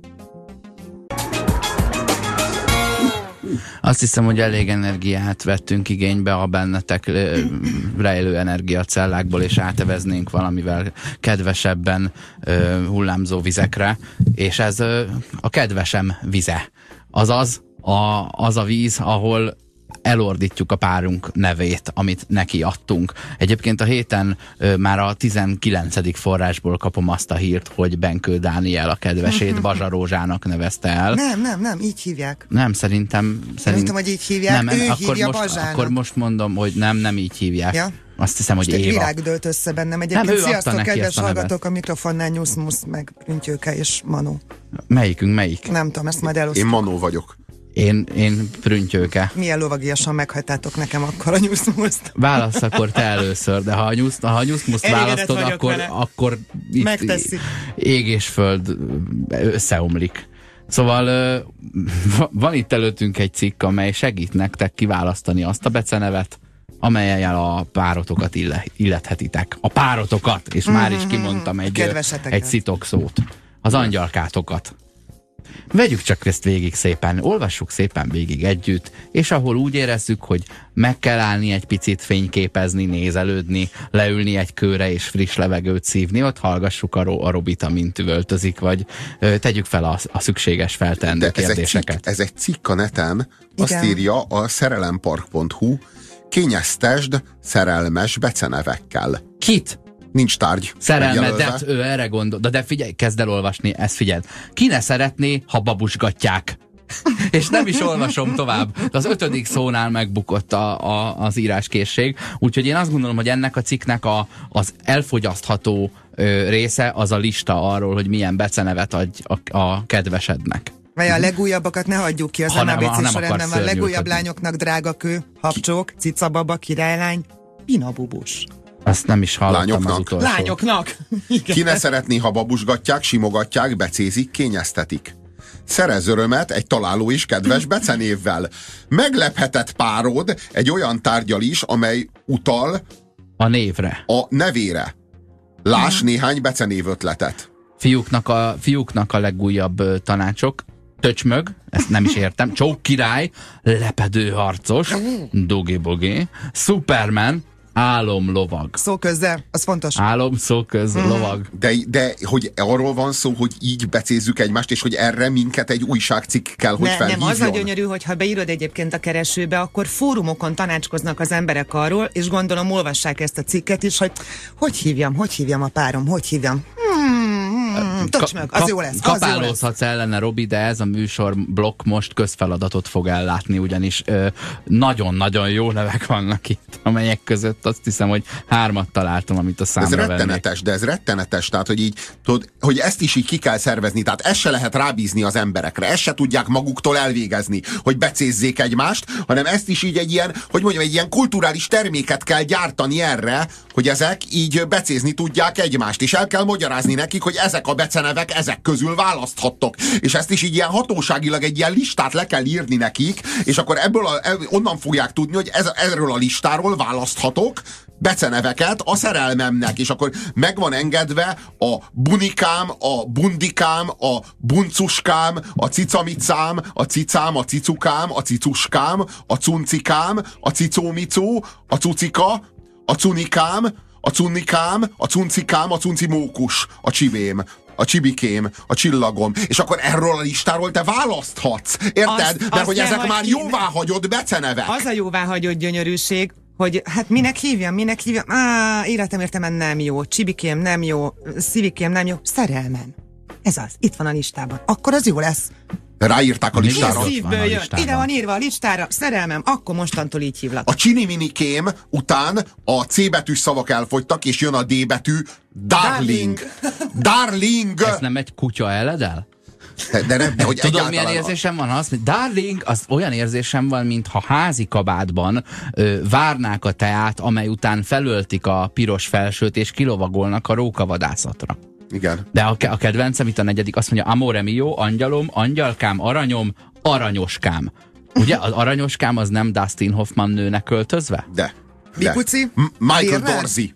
Azt hiszem, hogy elég energiát vettünk igénybe a bennetek rejlő energiacellákból, és áteveznénk valamivel kedvesebben hullámzó vizekre, és ez a kedvesem vize. Azaz az a víz, ahol elordítjuk a párunk nevét, amit neki adtunk. Egyébként a héten már a 19. forrásból kapom azt a hírt, hogy Benkő Dániel a kedvesét Bazsa Rózsának nevezte el. Nem, így hívják. Nem, szerintem hogy így hívják, nem, ő akkor hívja most, Bazsának. Akkor most mondom, hogy nem így hívják. Ja? Azt hiszem, hogy Éva. Világ dőlt össze bennem. Egyébként sziasztok, kedves hallgatók, a mikrofonnál Nyusz, meg Prüntjöke és Manó. Melyik? Nem tudom, ezt majd elosztom. Én Manó vagyok. Én Prüntjöke. Milyen lovagiasan meghagytátok nekem akkor a Nyuszmuszt? Válasz akkor te először, de ha a Nyuszmuszt választod, akkor megteszi. Ég és föld összeomlik. Szóval van itt előttünk egy cikk, amely segít nektek kiválasztani azt a becenevet, amellyel a párotokat illethetitek. A párotokat! És már is kimondtam egy szitokszót. Az angyalkátokat. Vegyük csak ezt végig szépen, olvassuk szépen végig együtt, és ahol úgy érezzük, hogy meg kell állni egy picit, fényképezni, nézelődni, leülni egy kőre és friss levegőt szívni, ott hallgassuk a Robit, amint üvöltözik, vagy tegyük fel a szükséges felteendő kérdéseket. Ez egy cikk a neten, igen. Azt írja a szerelempark.hu, kényeztesd szerelmes becenevekkel. Kit? Nincs tárgy. Szerelmedet, ő erre gondol. De figyelj, kezd el olvasni, ezt figyeld. Ki ne szeretné, ha babusgatják? És nem is olvasom tovább. Az 5. szónál megbukott az íráskészség. Úgyhogy én azt gondolom, hogy ennek a cikknek az elfogyasztható része az a lista arról, hogy milyen becenevet adj a kedvesednek. Vagy a legújabbakat ne hagyjuk ki, az MABC sorrendben van. Legújabb lányoknak drágakő, habcsók, cicababa, királylány, pinabubus. Azt nem is hallottam az utolsó. Lányoknak! Ki ne szeretné, ha babusgatják, simogatják, becézik, kényeztetik. Szerezz örömet egy találó és kedves becenévvel. Meglephetett párod egy olyan tárgyal is, amely utal a névre. A nevére. Láss néhány becenév ötletet. Fiúknak a legújabb tanácsok. Töcsmög, ezt nem is értem. Csók király, lepedő harcos, dugi-bugi, Superman, álomlovag. Szóközzel, az fontos. Álom-szóköz, lovag. De hogy arról van szó, hogy így becézzük egymást, és hogy erre minket egy újságcikk kell, hogy felhívjon. Nem, az a gyönyörű, hogyha beírod egyébként a keresőbe, akkor fórumokon tanácskoznak az emberek arról, és gondolom olvassák ezt a cikket is, hogy hívjam a párom, hogy hívjam. Töcs meg, az jó lesz. Kapálózhatsz ellene, Robi, de ez a műsor blokk most közfeladatot fog ellátni, ugyanis nagyon-nagyon jó nevek vannak itt, amelyek között azt hiszem, hogy 3 találtam, amit a számra Ez rettenetes, de ez rettenetes, tehát hogy így, tudod, hogy ezt is így ki kell szervezni, tehát ezt se lehet rábízni az emberekre, ezt se tudják maguktól elvégezni, hogy becézzék egymást, hanem ezt is így egy ilyen, hogy mondjam, egy ilyen kulturális terméket kell gyártani erre, hogy ezek így becézni tudják egymást, és el kell magyarázni nekik, hogy ezek a becenevek, ezek közül választhattok. És ezt is így ilyen hatóságilag egy ilyen listát le kell írni nekik, és akkor onnan fogják tudni, hogy erről a listáról választhatok beceneveket a szerelmemnek, és akkor meg van engedve a bunikám, a bundikám, a buncuskám, a cicamicám, a cicám, a cicukám, a cicuskám, a cuncikám, a cicómicó, a cucika, a cunikám, a cunnikám, a cuncikám, a cuncimókus, a csivém, a csibikém, a csillagom. És akkor erről a listáról te választhatsz. Érted? Mert hogy ezek már jóváhagyott becenevek. Az a jóváhagyott gyönyörűség, hogy hát minek hívjam? Életem értelemben nem jó, csibikém nem jó, szívikém nem jó, szerelmem. Ez az, itt van a listában. Akkor az jó lesz. Ráírták a listára. Szívből jön. Ide van írva a listára, szerelmem, akkor mostantól így hívlak. A csini-minikém után a C betűs szavak elfogytak, és jön a D betű, darling. Darling! Ez nem egy kutya eledel? De nem, de hogy tudod, milyen érzésem van? Azt, darling, az olyan érzésem van, mintha házi kabátban várnák a teát, amely után felöltik a piros felsőt, és kilovagolnak a rókavadászatra. Igen. De a kedvencem itt a 4. azt mondja, amore mio, angyalom, angyalkám, aranyom, aranyoskám. Ugye az aranyoskám az nem Dustin Hoffman nőnek költözve? De. Bikuci? Michael Dorsey.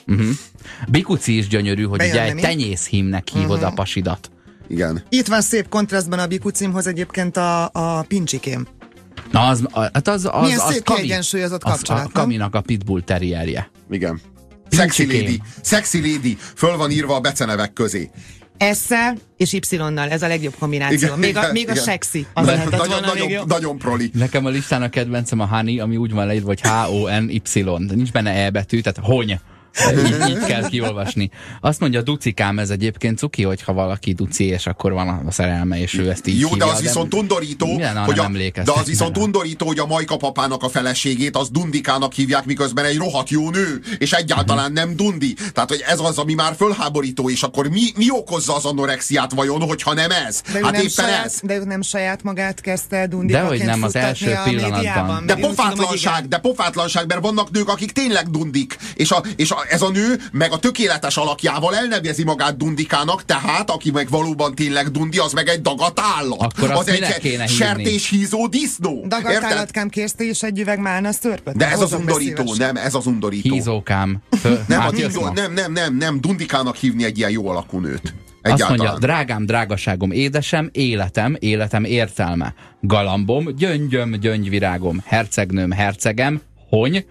Bikuci is gyönyörű, hogy ugye egy tenyészhímnek hívod a pasidat. Igen. Itt van szép kontrasztban a Bikucimhoz egyébként a pincsikém. Na az milyen szép kiegyensúlyozott kapcsolat, a Kaminak a pitbull terrierje. Igen. Sexy lady. Föl van írva a becenevek közé. S-szel és Y-nal, ez a legjobb kombináció. Igen, még a sexy. Nagyon proli. Nekem a listán a kedvencem a honey, ami úgy van leírva, hogy H-O-N-Y. De nincs benne E betű, tehát hony. Így kell kiolvasni. Azt mondja, ducikám, ez egyébként cuki, hogyha valaki duci, és akkor van a szerelme, és ő ezt így jó, hívja, de az viszont undorító, hogy a Majka papának a feleségét az Dundikának hívják, miközben egy rohadt jó nő, és egyáltalán nem Dundi. Tehát, hogy ez az, ami már fölháborító, és akkor mi okozza az anorexiát vajon, hogyha nem ez? Hát éppen ez. De ő nem saját magát kezdte Dundikaként futtatni. Dehogy nem, az első pillanatban. De pofátlanság, mert vannak nők, akik tényleg Dundik, és ez a nő meg a tökéletes alakjával elnevezi magát Dundikának, tehát aki meg valóban tényleg Dundi, az meg egy dagat állat. Akkor az egy sertéshízó disznó. Dagat állatkám kérte és egy üveg málna sztörpöt. De ez az undorító, nem, ez az undorító. Hízókám. Nem, Dundikának hívni egy ilyen jó alakú nőt. Egyáltalán. Azt mondja, drágám, drágaságom, édesem, életem értelme. Galambom, gyöngyöm, gyöngyvirágom, hercegnőm, hercegem, hony,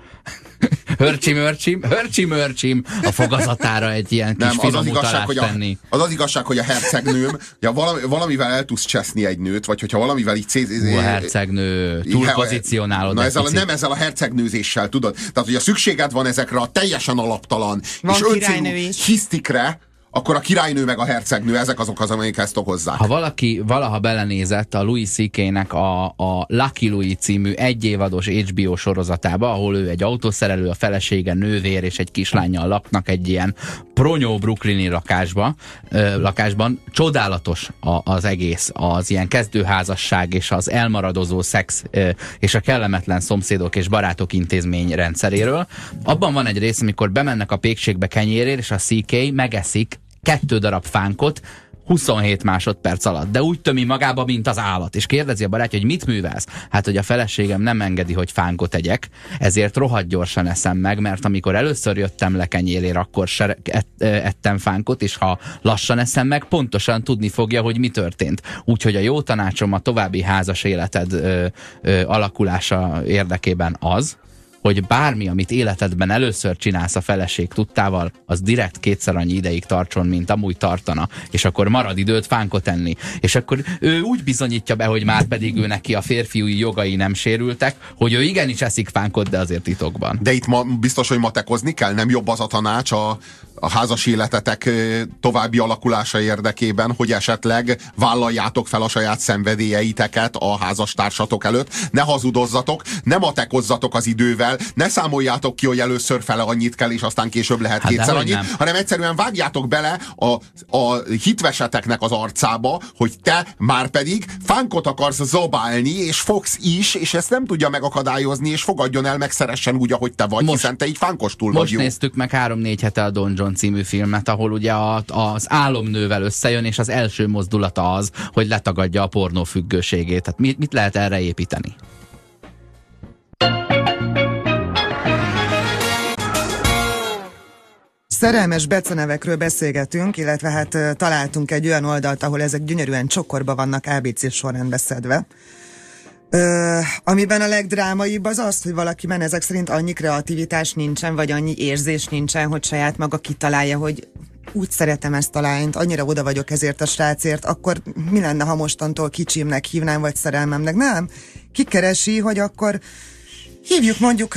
hörcsim, a fogazatára egy ilyen kis finom utalást tenni. Az igazság, hogy a hercegnőm, valamivel el tudsz cseszni egy nőt, vagy hogyha valamivel így a hercegnő, túl pozícionálod. Nem ezzel a hercegnőzéssel, tudod? Tehát, hogy a szükséged van ezekre a teljesen alaptalan és öncélú hisztikre, akkor a királynő meg a hercegnő, ezek azok az, amelyek ezt okozzák. Ha valaki valaha belenézett a Louis C.K.-nek a Lucky Louis című egyévados HBO sorozatába, ahol ő egy autószerelő, a felesége nővér és egy kislánnyal laknak egy ilyen pronyó brooklyni lakásban. Csodálatos az egész, az ilyen kezdőházasság és az elmaradozó szex és a kellemetlen szomszédok és barátok intézmény rendszeréről. Abban van egy rész, amikor bemennek a pékségbe kenyérért, és a C.K. megeszik 2 darab fánkot 27 másodperc alatt, de úgy tömi magába, mint az állat. És kérdezi a barátja, hogy mit művelsz? Hát, hogy a feleségem nem engedi, hogy fánkot egyek, ezért rohadt gyorsan eszem meg, mert amikor először jöttem le kenyérér, akkor ettem fánkot, és ha lassan eszem meg, pontosan tudni fogja, hogy mi történt. Úgyhogy a jó tanácsom a további házas életed alakulása érdekében az, hogy bármi, amit életedben először csinálsz a feleség tudtával, az direkt kétszer annyi ideig tartson, mint amúgy tartana, és akkor marad időt fánkot enni. És akkor ő úgy bizonyítja be, hogy már pedig ő neki a férfiúi jogai nem sérültek, hogy ő igenis eszik fánkot, de azért titokban. De itt biztos, hogy matekozni kell? Nem jobb az a tanács a házas életetek további alakulása érdekében, hogy esetleg vállaljátok fel a saját szenvedélyeiteket a házastársatok előtt, ne hazudozzatok, ne matekozzatok az idővel, ne számoljátok ki, hogy először fele annyit kell, és aztán később lehet kétszer annyit, hanem egyszerűen vágjátok bele a hitveseteknek az arcába, hogy te már pedig fánkot akarsz zabálni, és fogsz is, és ezt nem tudja megakadályozni, és fogadjon el, megszeressen úgy, ahogy te vagy, hiszen te így fánkostul vagy. Most néztük meg 3-4 hete a Don John című filmet, ahol ugye az álomnővel összejön, és az első mozdulata az, hogy letagadja a pornó függőségét. Tehát mit lehet erre építeni? Szerelmes becenevekről beszélgetünk, illetve hát találtunk egy olyan oldalt, ahol ezek gyönyörűen csokorba vannak ABC sorrendbe szedve. Amiben a legdrámaibb az az, hogy valakiben ezek szerint annyi kreativitás nincsen, vagy annyi érzés nincsen, hogy saját maga kitalálja, hogy úgy szeretem ezt a lányt, annyira oda vagyok ezért a srácért, akkor mi lenne, ha mostantól kicsimnek hívnám, vagy szerelmemnek? Nem. Kikeresi, hogy akkor hívjuk mondjuk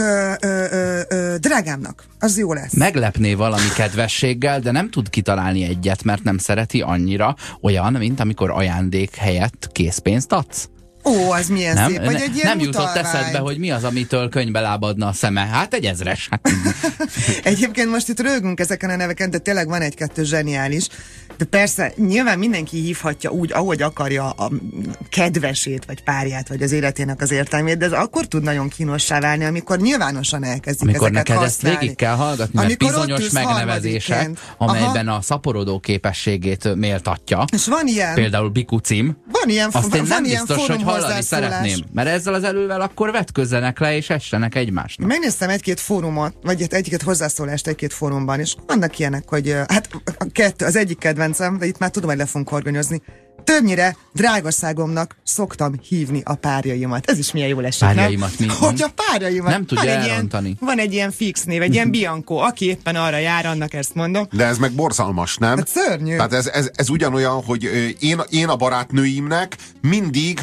drágámnak. Az jó lesz. Meglepné valami kedvességgel, de nem tud kitalálni egyet, mert nem szereti annyira, olyan, mint amikor ajándék helyett készpénzt adsz. Ó, az milyen nem, szép, vagy egy ilyen nem jutott utalvány. eszedbe, hogy mi az, amitől könyvbe lábadna a szeme. Hát egy 1000-es. Egyébként most itt rögünk ezeken a neveken, de tényleg van egy-kettő zseniális. De persze, nyilván mindenki hívhatja úgy, ahogy akarja a kedvesét, vagy párját, vagy az életének az értelmét, de ez akkor tud nagyon kínossá válni, amikor nyilvánosan elkezdik amikor ezeket neked használni. ezt végig kell hallgatni, mert bizonyos megnevezések, amelyben a szaporodó képességét méltatja. És van ilyen. Például bikucim. Van ilyen, azt én nem biztos, hogy hallani hozzászólás. szeretném. Mert ezzel az elővel akkor vetközzenek le, és essenek egymásnak. Megnéztem egy-két fórumot, vagy egy-két hozzászólást egy-két fórumban, és vannak ilyenek, hogy hát az egyik kedvencem, de itt már tudom, hogy le fogunk horgonyozni. Többnyire drágaságomnak szoktam hívni a párjaimat. Ez is milyen jól esik, párjaimat nem? Hogy a párjaimat. Nem tudja elrontani. Van egy ilyen fix név, egy ilyen Bianco, aki éppen arra jár, annak ezt mondom. De ez meg borzalmas, nem? Hát szörnyű. Tehát ez ugyanolyan, hogy én a barátnőimnek mindig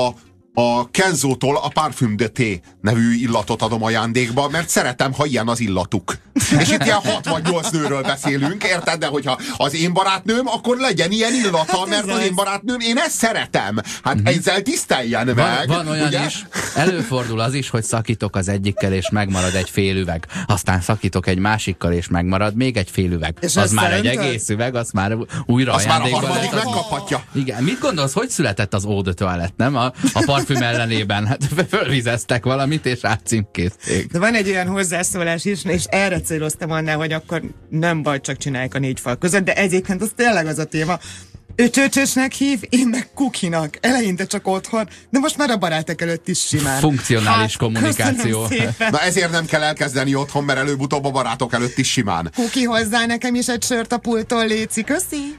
a Kenzótól a Parfum de Thé nevű illatot adom ajándékba, mert szeretem, ha ilyen az illatuk. És itt ilyen 6 vagy 8 nőről beszélünk, érted? De hogyha az én barátnőm, akkor legyen ilyen illata, mert az én barátnőm, én ezt szeretem. Hát ezzel tiszteljen meg. Van olyan ugye? is, előfordul az is, hogy szakítok az egyikkel, és megmarad egy fél üveg. Aztán szakítok egy másikkal, és megmarad még egy fél üveg. És az már szerinted? egy egész üveg, az már újra Azt már a ajándékba harmadik lett. megkaphatja. Igen, mit gondolsz, hogy született az Eau de Toilette, nem? A parfüm ellenében. Hát fölvizeztek valamit, és átcímkézték. De van egy olyan hozzászólás is, és erre céloztam annál, hogy akkor nem baj, csak csinálják a 4 fal között, de egyébként az tényleg az a téma. Ő csöcsösnek hív, én meg kukinak. Eleinte csak otthon, de most már a barátok előtt is simán. Funkcionális kommunikáció. Na ezért nem kell elkezdeni otthon, mert előbb-utóbb a barátok előtt is simán. Kuki, hozzá nekem is egy sört a pulttól, léci, köszi.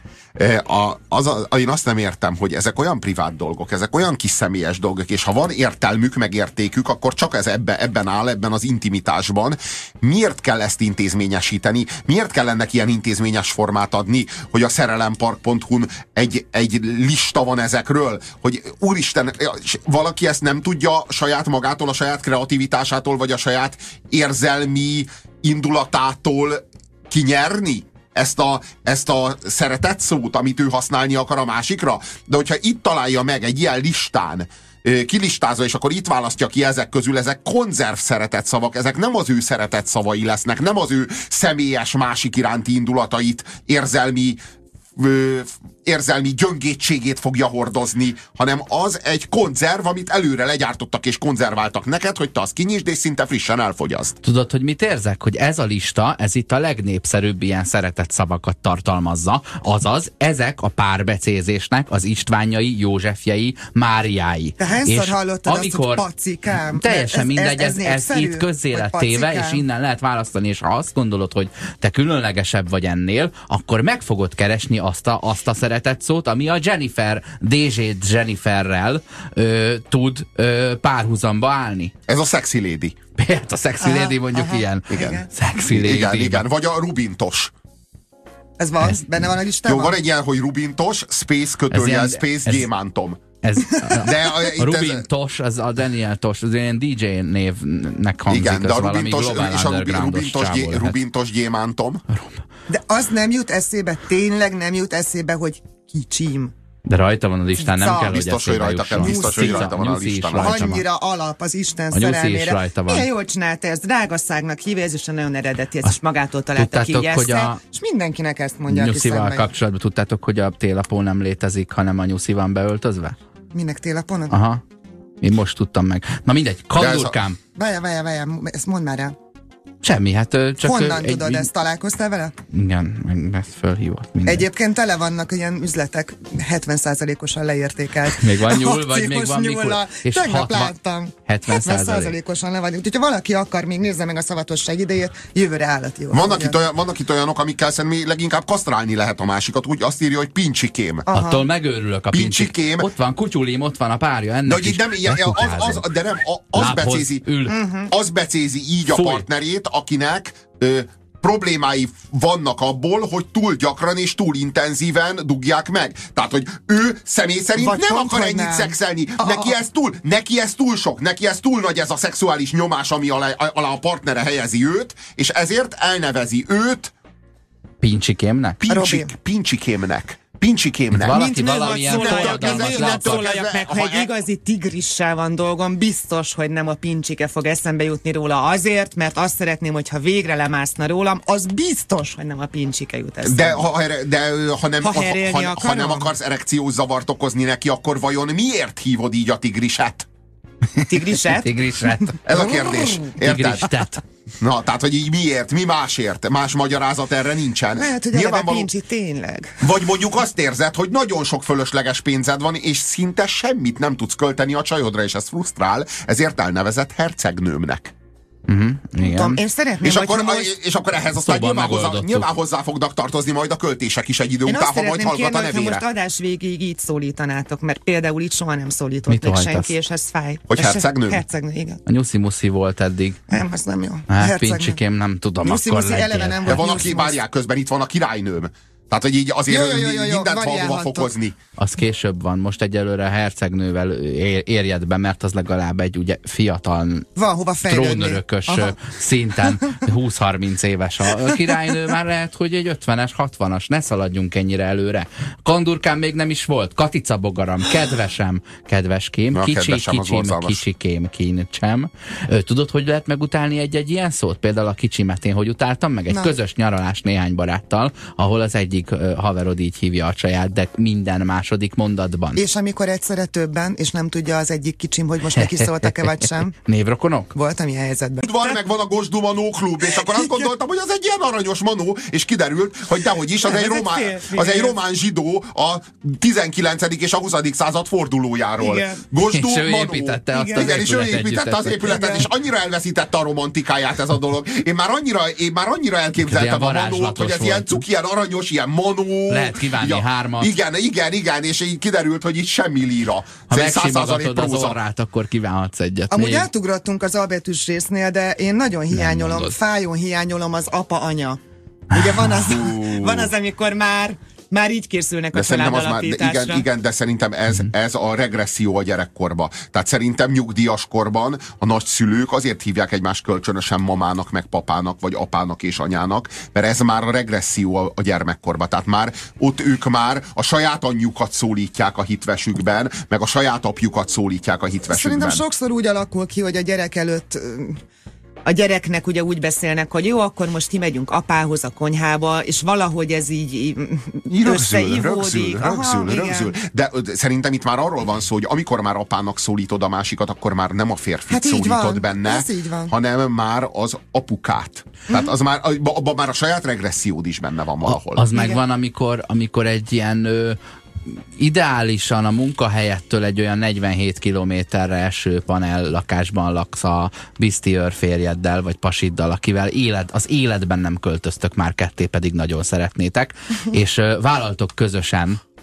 Én azt nem értem, hogy ezek olyan privát dolgok, ezek olyan kis személyes dolgok, és ha van értelmük, meg értékük, akkor csak ez ebben áll, ebben az intimitásban. Miért kell ezt intézményesíteni? Miért kell ennek ilyen intézményes formát adni, hogy a szerelempark.hu-n egy lista van ezekről, hogy úristen, valaki ezt nem tudja saját magától, a saját kreativitásától, vagy a saját érzelmi indulatától kinyerni? Ezt a szeretet szót, amit ő használni akar a másikra. De hogyha itt találja meg egy ilyen listán, kilistázva, és akkor itt választja ki ezek közül, ezek konzerv szeretet szavak, ezek nem az ő szeretet szavai lesznek, nem az ő személyes másik iránti indulatait, érzelmi gyöngétségét fogja hordozni, hanem az egy konzerv, amit előre legyártottak és konzerváltak neked, hogy te azt kinyisd és szinte frissen elfogyaszt. Tudod, hogy mit érzek? Hogy ez a lista, ez itt a legnépszerűbb ilyen szeretett szavakat tartalmazza, azaz ezek a párbecézésnek az Istvánjai, Józsefjei, Máriái. Te hányszor hallottad azt, hogy pacikám? Teljesen mindegy, ez itt közzé lett téve, és innen lehet választani, és ha azt gondolod, hogy te különlegesebb vagy ennél, akkor meg fogod keresni azt a szeretett szót, ami a Jennifer, DZ Jenniferrel tud párhuzamba állni. Ez a sexy lady. Például a Sexy Lady mondjuk ilyen. Igen. Sexy Lady. Igen. Vagy a Rubintos. Ez van? Benne van a listában? Jó, van egy ilyen, hogy Rubintos, Space kötőjel, Space Gyémántom. De a Rubin Tosh, az a Daniel Tosh, az ilyen DJ névnek hangzik. Igen, de a Rubintos Gyémántom. De az nem jut eszébe, tényleg nem jut eszébe, hogy kicsim. De rajta van a listán, nem kell, biztos, hogy rajta kell, biztos, hogy rajta van a listán. Annyira alap az Isten szerelmére. Milyen jól csinálta ez, drágaságnak hívja, ez is nagyon eredeti, ez is magától találta ki, és mindenkinek ezt mondja. Nyuszival kapcsolatban tudtátok, hogy a télapó nem létezik, hanem a nyuszi van beöltözve? Minek télapónak? Aha. Én most tudtam meg. Na mindegy, Kandurkám. Várjál, ezt mondd már el. Semmi, hát csak... Honnan tudod ezt? Találkoztál vele? Igen, meg ezt fölhívott. Mindegy. Egyébként tele vannak ilyen üzletek 70%-osan leértékelt. Még van nyúl, vagy még van mikor? És tegnap láttam. 70%-osan le van. Úgyhogy ha valaki akar, még nézze meg a szavatosság idejét, jövőre állati jó. Vannak itt olyanok, amikkel szerintem leginkább kasztrálni lehet a másikat. Úgy azt írja, hogy pincsikém. Attól megőrülök a pincsikém. Ott van kutyulim, ott van a párja, ennek is. Az becézi így a partnerét, akinek problémái vannak abból, hogy túl gyakran és túl intenzíven dugják meg. Tehát, hogy ő személy szerint vagy nem akar ennyit szexelni. Neki ez túl sok, neki ez túl nagy ez a szexuális nyomás, ami alá a partnere helyezi őt, és ezért elnevezi őt Pincsikémnek? Pincsikémnek. Valaki valamilyen szólaljak meg, ha egy igazi tigrissel van dolgom, biztos, hogy nem a pincsike fog eszembe jutni róla azért, mert azt szeretném, hogyha végre lemászna rólam, az biztos, hogy nem a pincsike jut eszembe. Ha nem akarsz erekciós zavart okozni neki, akkor vajon miért hívod így a tigriset? Tigriset? Tigriset. Ez a kérdés. Tigristet. Na, tehát, hogy így miért? Mi másért? Más magyarázat erre nincsen. Lehet, hogy eleve pincsi tényleg. Vagy mondjuk azt érzed, hogy nagyon sok fölösleges pénzed van, és szinte semmit nem tudsz költeni a csajodra, és ez frusztrál, ezért elnevezett hercegnőmnek. Igen. Én szeretném, és akkor ehhez aztán nyilván hozzá fognak tartozni majd a költések is egy idő után, ha majd hallgat a nevére. Ha most adás végéig így szólítanátok, mert például itt soha nem szólított meg senki, és ez fáj. Hogy hercegnő? Hercegnő, igen. A nyuszi-muszi volt eddig. Nem, az nem jó. Hát pincsikém, nem tudom, akkor legyél. De van, aki várják, közben itt van a királynőm. Tehát, hogy így azért mindent hova fokozni. Az később van, most egyelőre a hercegnővel érjed be, mert az legalább egy ugye fiatal van hova trónörökös szinten 20-30 éves. A királynő már lehet, hogy egy 50-es, 60-as, ne szaladjunk ennyire előre. Kandurkám még nem is volt, Katica bogaram, kedvesem, kedveském, kicsikém, kincsem. Tudod, hogy lehet megutálni egy ilyen szót? Például a kicsimet én hogy utáltam meg? Egy közös nyaralás néhány baráttal, ahol az egyik haverod így hívja a csaját, de minden második mondatban. És amikor egyszerre többen, és nem tudja az egyik kicsim, hogy most neki szóltak-e vagy sem. Névrokonok? Voltam ilyen helyzetben. Meg van a Gosdú Manó klub, és akkor azt gondoltam, hogy az egy ilyen aranyos manó, és kiderült, hogy dehogy is, az egy román zsidó a 19. és a 20. század fordulójáról. Gosdú és ő Manó. építette azt és ő építette az épületet, és annyira elveszítette a romantikáját ez a dolog. Én már annyira elképzeltem a Manót, hogy ez ilyen cuki, ilyen aranyos, ilyen Manó. Lehet kívánni hármat. Igen, és így kiderült, hogy itt semmi líra. Ha megsimogatod az orrát, akkor kívánhatsz egyet. Amúgy átugrottunk az albetűs résznél, de én nagyon hiányolom, fájon hiányolom az apa-anya. Ugye van az, amikor már így készülnek a családalapításra. Igen, de szerintem ez a regresszió a gyerekkorba. Tehát szerintem nyugdíjas korban a nagyszülők azért hívják egymást kölcsönösen mamának, meg papának, vagy apának és anyának, mert ez már a regresszió a gyermekkorba. Tehát már ott ők már a saját anyjukat szólítják a hitvesükben, meg a saját apjukat szólítják a hitvesükben. Szerintem sokszor úgy alakul ki, hogy a gyerek előtt a gyereknek ugye úgy beszélnek, hogy jó, akkor most kimegyünk apához a konyhába, és valahogy ez így összeivódik. Rögzül. De szerintem itt már arról van szó, hogy amikor már apának szólítod a másikat, akkor már nem a férfit szólítod benne, hanem már az apukát. Tehát az már, abban már a saját regressziód is benne van valahol. Az megvan, amikor egy ilyen ideálisan a munkahelyettől egy olyan 47 kilométerre eső panel lakásban laksz a bizti őrférjeddel, vagy pasiddal, akivel az életben nem költöztök már ketté, pedig nagyon szeretnétek, és vállaltok közösen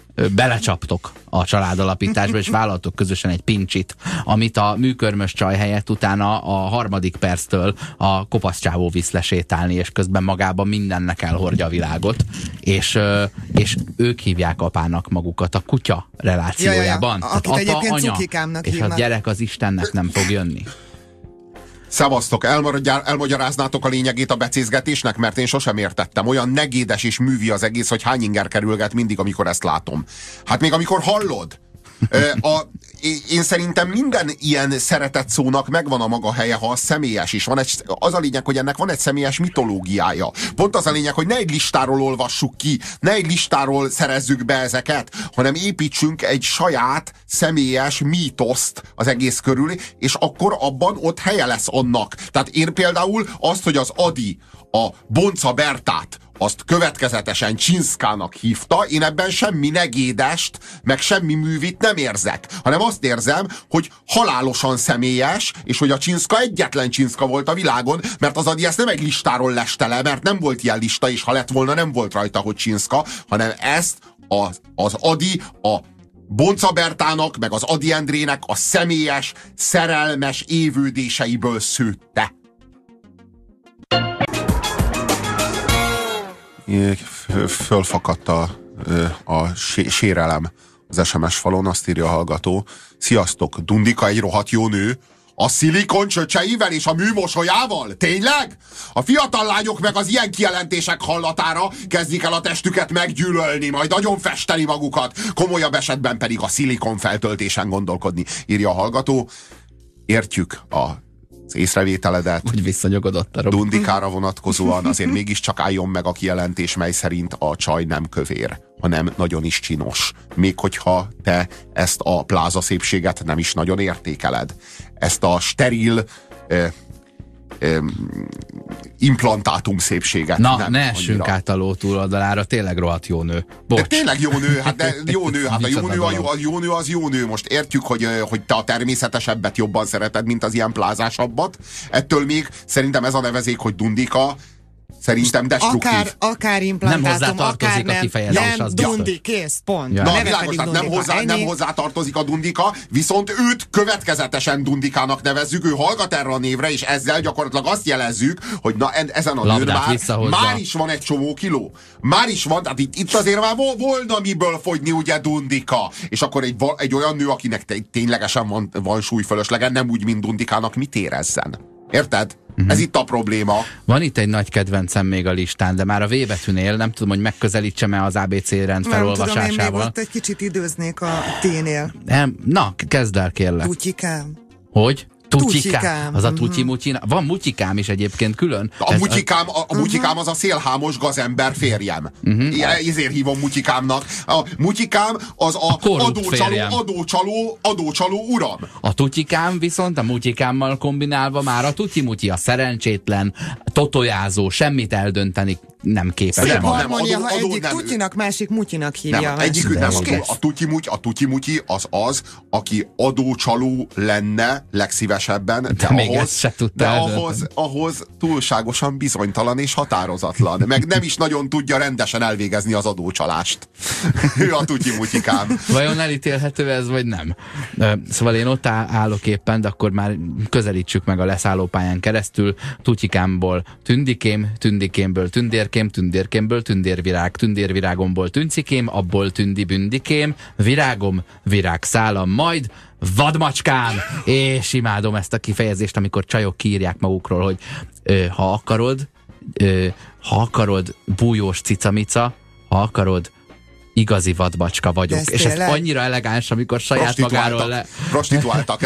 belecsaptok a családalapításba, és vállaltok közösen egy pincsit, amit a műkörmös csaj helyett utána a 3. perctől a kopaszcsávó visz lesétálni, és közben magában mindennek elhordja a világot, és ők hívják apának magukat a kutya relációjában. Akit apa, egyébként anya, cukikámnak és hívnak. a gyerek az Istennek nem fog jönni. Szevasztok, elmagyaráznátok a lényegét a becézgetésnek, mert én sosem értettem. Olyan negédes és művi az egész, hogy hány inger kerülget mindig, amikor ezt látom. Hát még amikor hallod, én szerintem minden ilyen szeretett szónak megvan a maga helye, ha az személyes is. Az a lényeg, hogy ennek van egy személyes mitológiája. Pont az a lényeg, hogy ne egy listáról olvassuk ki, ne egy listáról szerezzük be ezeket, hanem építsünk egy saját személyes mítoszt az egész körül, és akkor abban ott helye lesz annak. Tehát én például azt, hogy az Adi a Bonca Bertát azt következetesen Csinszkának hívta, én ebben semmi negédest, meg semmi művit nem érzek, hanem azt érzem, hogy halálosan személyes, és hogy a Csinszka egyetlen Csinszka volt a világon, mert az Adi ezt nem egy listáról leste le, mert nem volt ilyen lista, és ha lett volna, nem volt rajta, hogy Csinszka, hanem ezt az Adi a Bonca Bertának, meg az Ady Endrének a személyes, szerelmes évődéseiből szőtte. Fölfakadt a sérelem az SMS falon, azt írja a hallgató. Sziasztok, Dundika egy rohadt jó nő, a szilikon csöcseivel és a műmosolyával? Tényleg? A fiatal lányok meg az ilyen kijelentések hallatára kezdik el a testüket meggyűlölni, majd nagyon festeni magukat, komolyabb esetben pedig a szilikon feltöltésen gondolkodni, írja a hallgató. Értjük az észrevételedet. Hogy visszanyugodott a Dundikára vonatkozóan azért mégiscsak álljon meg a kijelentés, mely szerint a csaj nem kövér, hanem nagyon is csinos. Még hogyha te ezt a pláza szépséget nem is nagyon értékeled. Ezt a steril implantátum szépséget. Na, nem ne essünk át a ló túloldalára, tényleg rohadt jó nő. Bocs. De tényleg jó nő, hát de jó nő, hát a jó nő az jó nő. Most értjük, hogy te a természetesebbet jobban szereted, mint az ilyen plázásabbat. Ettől még szerintem ez a nevezék, hogy Dundika, szerintem destruktív. Akár implantátum, nem hozzá tartozik akár nem. a kifejezés, Nem, az Dundi, kész, pont. Ja. Na, világos, tehát nem hozzá tartozik a Dundika, viszont őt következetesen Dundikának nevezzük, ő hallgat erre a névre, és ezzel gyakorlatilag azt jelezzük, hogy na, ezen a nőn már is van egy csomó kiló. Már is van, tehát itt azért már volna miből fogyni, ugye, Dundika. És akkor egy olyan nő, akinek ténylegesen van súlyfölöslege, nem úgy, mint Dundikának, mit érezzen? Érted? Ez itt a probléma. Van itt egy nagy kedvencem még a listán, de már a V betűnél nem tudom, hogy megközelítsem-e az ABC rend felolvasásával. Nem tudom, én még ott egy kicsit időznék a T-nél. Na, kezd el, kérlek. Tutyikám. Hogy? Tutyikám. Az a tutyi-mutyi. Van mutyikám is egyébként külön. A mutyikám az a szélhámos gazember férjem. Ezért hívom mutyikámnak. A mutyikám az a adócsaló uram. A tutyikám viszont a mutyikámmal kombinálva már a tutyi-mutyi, a szerencsétlen, totojázó, semmit eldönteni nem képes. Szép harmónia, ha egyik tutyinak, másik mutyinak hívja. A tutyi-mutyi az, aki adócsaló lenne legszívesebben, de ahhoz túlságosan bizonytalan és határozatlan. Meg nem is nagyon tudja rendesen elvégezni az adócsalást. Ő a tutyi-mutyikám. Vajon elítélhető ez, vagy nem? Szóval én ott állok éppen, de akkor már közelítsük meg a leszállópályán keresztül. Tutyikámból tündikém, tündikémből tündérkém, tündérkémből tündérvirág, tündérvirágomból tüncikém, abból tündi-bündikém, virágom, virágszálam, majd vadmacskám! És imádom ezt a kifejezést, amikor csajok kiírják magukról, hogy ha akarod bújós cicamica, ha akarod igazi vadbacska vagyok. És ez annyira elegáns, amikor saját magáról Prostituáltak.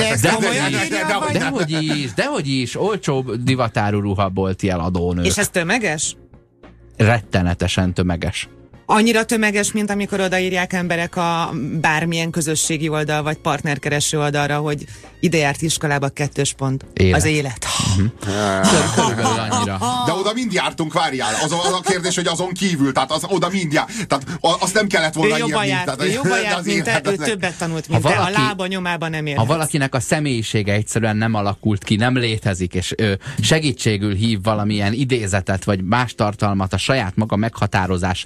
Dehogy is, olcsó divatárú ruhabolti eladónő. És ez tömeges? Rettenetesen tömeges. Annyira tömeges, mint amikor odaírják emberek a bármilyen közösségi oldal, vagy partnerkereső oldalra, hogy ide járt iskolába 2 pont. Élet. Az élet. Körülbelül annyira. De oda mind jártunk, várjál. Az a kérdés, hogy azon kívül, tehát oda mind járt. Tehát azt nem kellett volna írni. Ő jobban járt, mint te, ő többet tanult, mint te. A lába nyomában nem érhetsz. Ha valakinek a személyisége egyszerűen nem alakult ki, nem létezik, és segítségül hív valamilyen idézetet, vagy más tartalmat a saját maga meghatározására, mint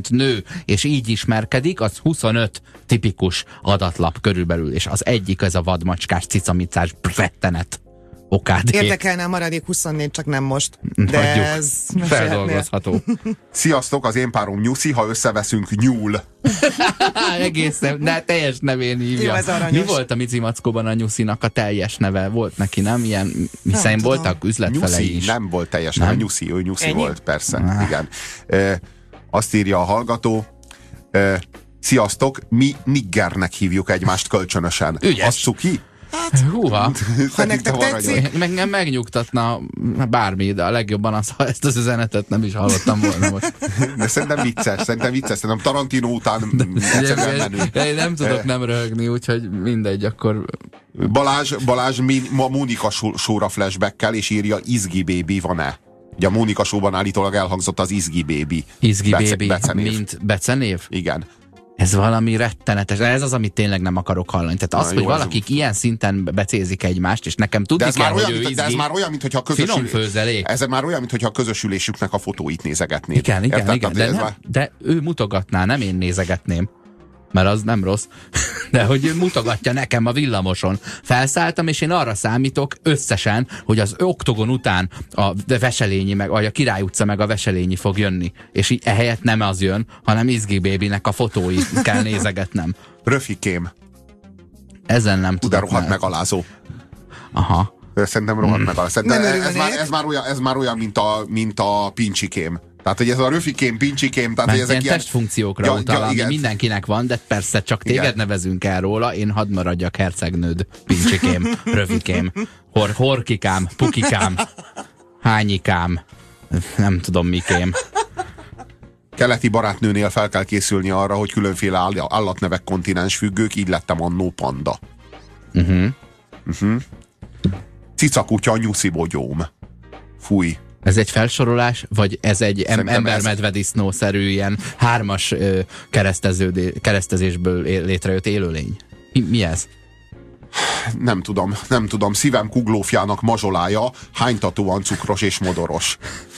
mint nő, és így ismerkedik, az 25 tipikus adatlap körülbelül, és az egyik ez a vadmacskás, cicamicás rettenet okádé. Érdekelne a maradék 24, csak nem most. De ez feldolgozható. Sziasztok, az én párom Nyuszi, ha összeveszünk nyúl. Egészen, de teljes nevén hívja. Jó, ez aranyos. Mi volt a Mici Mackóban a Nyuszinak a teljes neve? Volt neki, nem? Ilyen, hiszen voltak üzletfelei Nyuszi is. nem volt teljes neve, Nyuszi, ő Nyuszi Ennyi? volt, persze. Igen. Azt írja a hallgató, sziasztok, mi niggernek hívjuk egymást kölcsönösen. Ügyes. Az cuki? Húha. Ha nektek tetszik, Engem megnyugtatna bármi, de a legjobban az, ha ezt az üzenetet nem is hallottam volna most. De szerintem vicces, szerintem Tarantino után egyszerűen menő. Én nem tudok nem röhögni, úgyhogy mindegy, akkor... Balázs a Mónika show-ra flashbackkel, és írja, Izgi Baby van-e? Ugye a Mónika show-ban állítólag elhangzott az Izgi Baby. Izgi Baby, becenév. mint becenév? Igen. Ez valami rettenetes. Ez az, amit tényleg nem akarok hallani. Tehát az, Na, hogy jó, valakik ilyen szinten becézik egymást, és nekem tudni kell, hogy ő izgi. De ez már olyan, mintha Finom főzelék. Ez már olyan, mintha a közösülésüknek a fotóit nézegetnéd. Igen. Érted? De ő mutogatná, nem én nézegetném. Mert az nem rossz. De hogy ő mutogatja nekem a villamoson. Felszálltam, és én arra számítok összesen, hogy az Oktogon után a Veselényi, vagy a Király utca meg a Veselényi fog jönni. És így ehelyett nem az jön, hanem Izgi Babynek a fotóit kell nézegetnem. Röfikém. Ezen nem De tudok. rohadt megalázó. Aha. Szerintem rohadt megalázó. Szerintem Nem ez már olyan, mint a pincsikém. Tehát, hogy ez a röfikém, pincsikém, tehát, hogy ezek ilyen testfunkciókra utal, ami igen. mindenkinek van, de persze csak téged Igen. nevezünk el róla, én hadd maradjak hercegnőd, pincsikém, röfikém, horkikám, pukikám, hányikám, nem tudom mikém. Keleti barátnőnél fel kell készülni arra, hogy különféle állatnevek kontinens függők, így lettem annó panda. Cicakutya, Nyuszi bogyóm. Fúj. Ez egy felsorolás, vagy ez egy Szerintem ember-medvedisznó-szerű ilyen hármas keresztezésből létrejött élőlény? Mi ez? Nem tudom. Szívem kuglófjának mazsolája, hánytatóan cukros és modoros.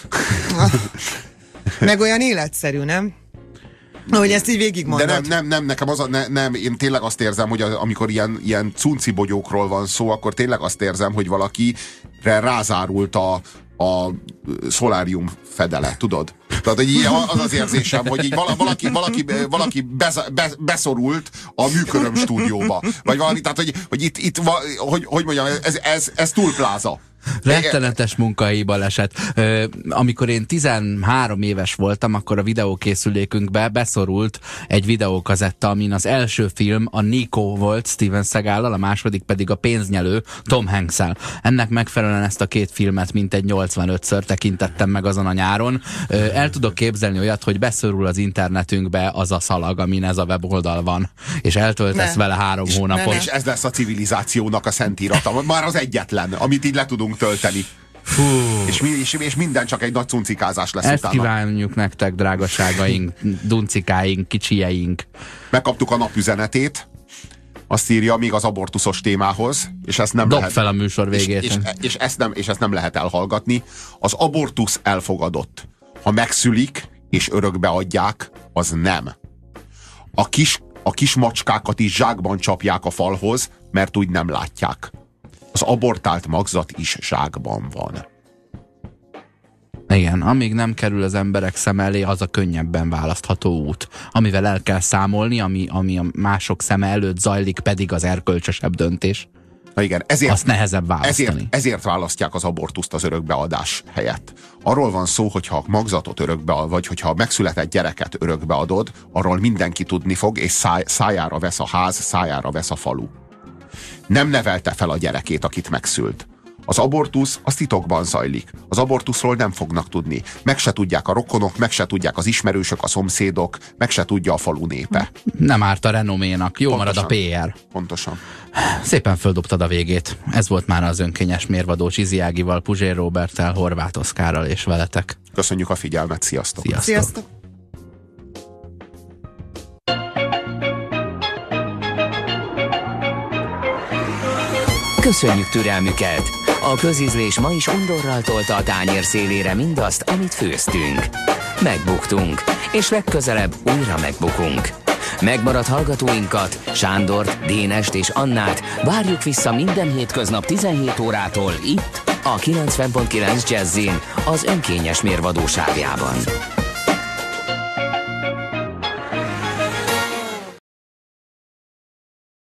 meg olyan életszerű, nem? Ahogy ezt így végigmondod. De nem, nekem nem, én tényleg azt érzem, hogy amikor ilyen cuncibogyókról van szó, akkor tényleg azt érzem, hogy valakire rázárult a szolárium fedele, tudod? Tehát hogy az az érzésem, hogy így valaki beszorult a Műköröm stúdióba. Vagy valami, tehát hogy mondjam, ez túlpláza. Rettenetes munkahelyi baleset. Amikor én 13 éves voltam, akkor a videókészülékünkbe beszorult egy videókazetta, amin az első film a Nico volt Steven Seagal-al, a második pedig a Pénznyelő Tom Hanks-el. Ennek megfelelően ezt a két filmet mintegy 85-ször tekintettem meg azon a nyáron. El tudok képzelni olyat, hogy beszorul az internetünkbe az a szalag, amin ez a weboldal van, és eltöltesz vele 3 hónapot. És ez lesz a civilizációnak a szentírata. Már az egyetlen, amit így le tudunk tölteni. És minden csak egy nagy cuncikázás lesz Ezt utána. kívánjuk nektek, drágaságaink, duncikáink, kicsijeink. Megkaptuk a napüzenetét, azt írja még az abortuszos témához, és ezt nem Dob lehet, fel a műsor végét. és ezt nem lehet elhallgatni. Az abortusz elfogadott. Ha megszülik és örökbe adják, az nem. A kis macskákat is zsákban csapják a falhoz, mert úgy nem látják. Az abortált magzat is zsákban van. Igen, amíg nem kerül az emberek szem elé, az a könnyebben választható út. Amivel el kell számolni, ami a mások szeme előtt zajlik, pedig az erkölcsösebb döntés. Na igen, azt nehezebb választani. Ezért választják az abortuszt az örökbeadás helyett. Arról van szó, hogyha a magzatot vagy hogyha a megszületett gyereket örökbeadod, arról mindenki tudni fog, és szájára vesz a ház, szájára vesz a falu. Nem nevelte fel a gyerekét, akit megszült. Az abortusz az titokban zajlik. Az abortuszról nem fognak tudni. Meg se tudják a rokonok, meg se tudják az ismerősök, a szomszédok, meg se tudja a falu népe. Nem árt a renoménak, jó Pontosan. marad a PR. Pontosan. Szépen földobtad a végét. Ez volt már az önkényes mérvadó Csizi Ágival, Puzsér Róberttel, Horváth Oszkárral és veletek. Köszönjük a figyelmet, sziasztok! Sziasztok! Köszönjük türelmüket! A közízlés ma is undorral tolta a tányér szélére mindazt, amit főztünk. Megbuktunk, és legközelebb újra megbukunk. Megmaradt hallgatóinkat, Sándort, Dénest és Annát várjuk vissza minden hétköznap 17 órától itt, a 90.9 Jazzin, az önkényes mérvadó sávjában.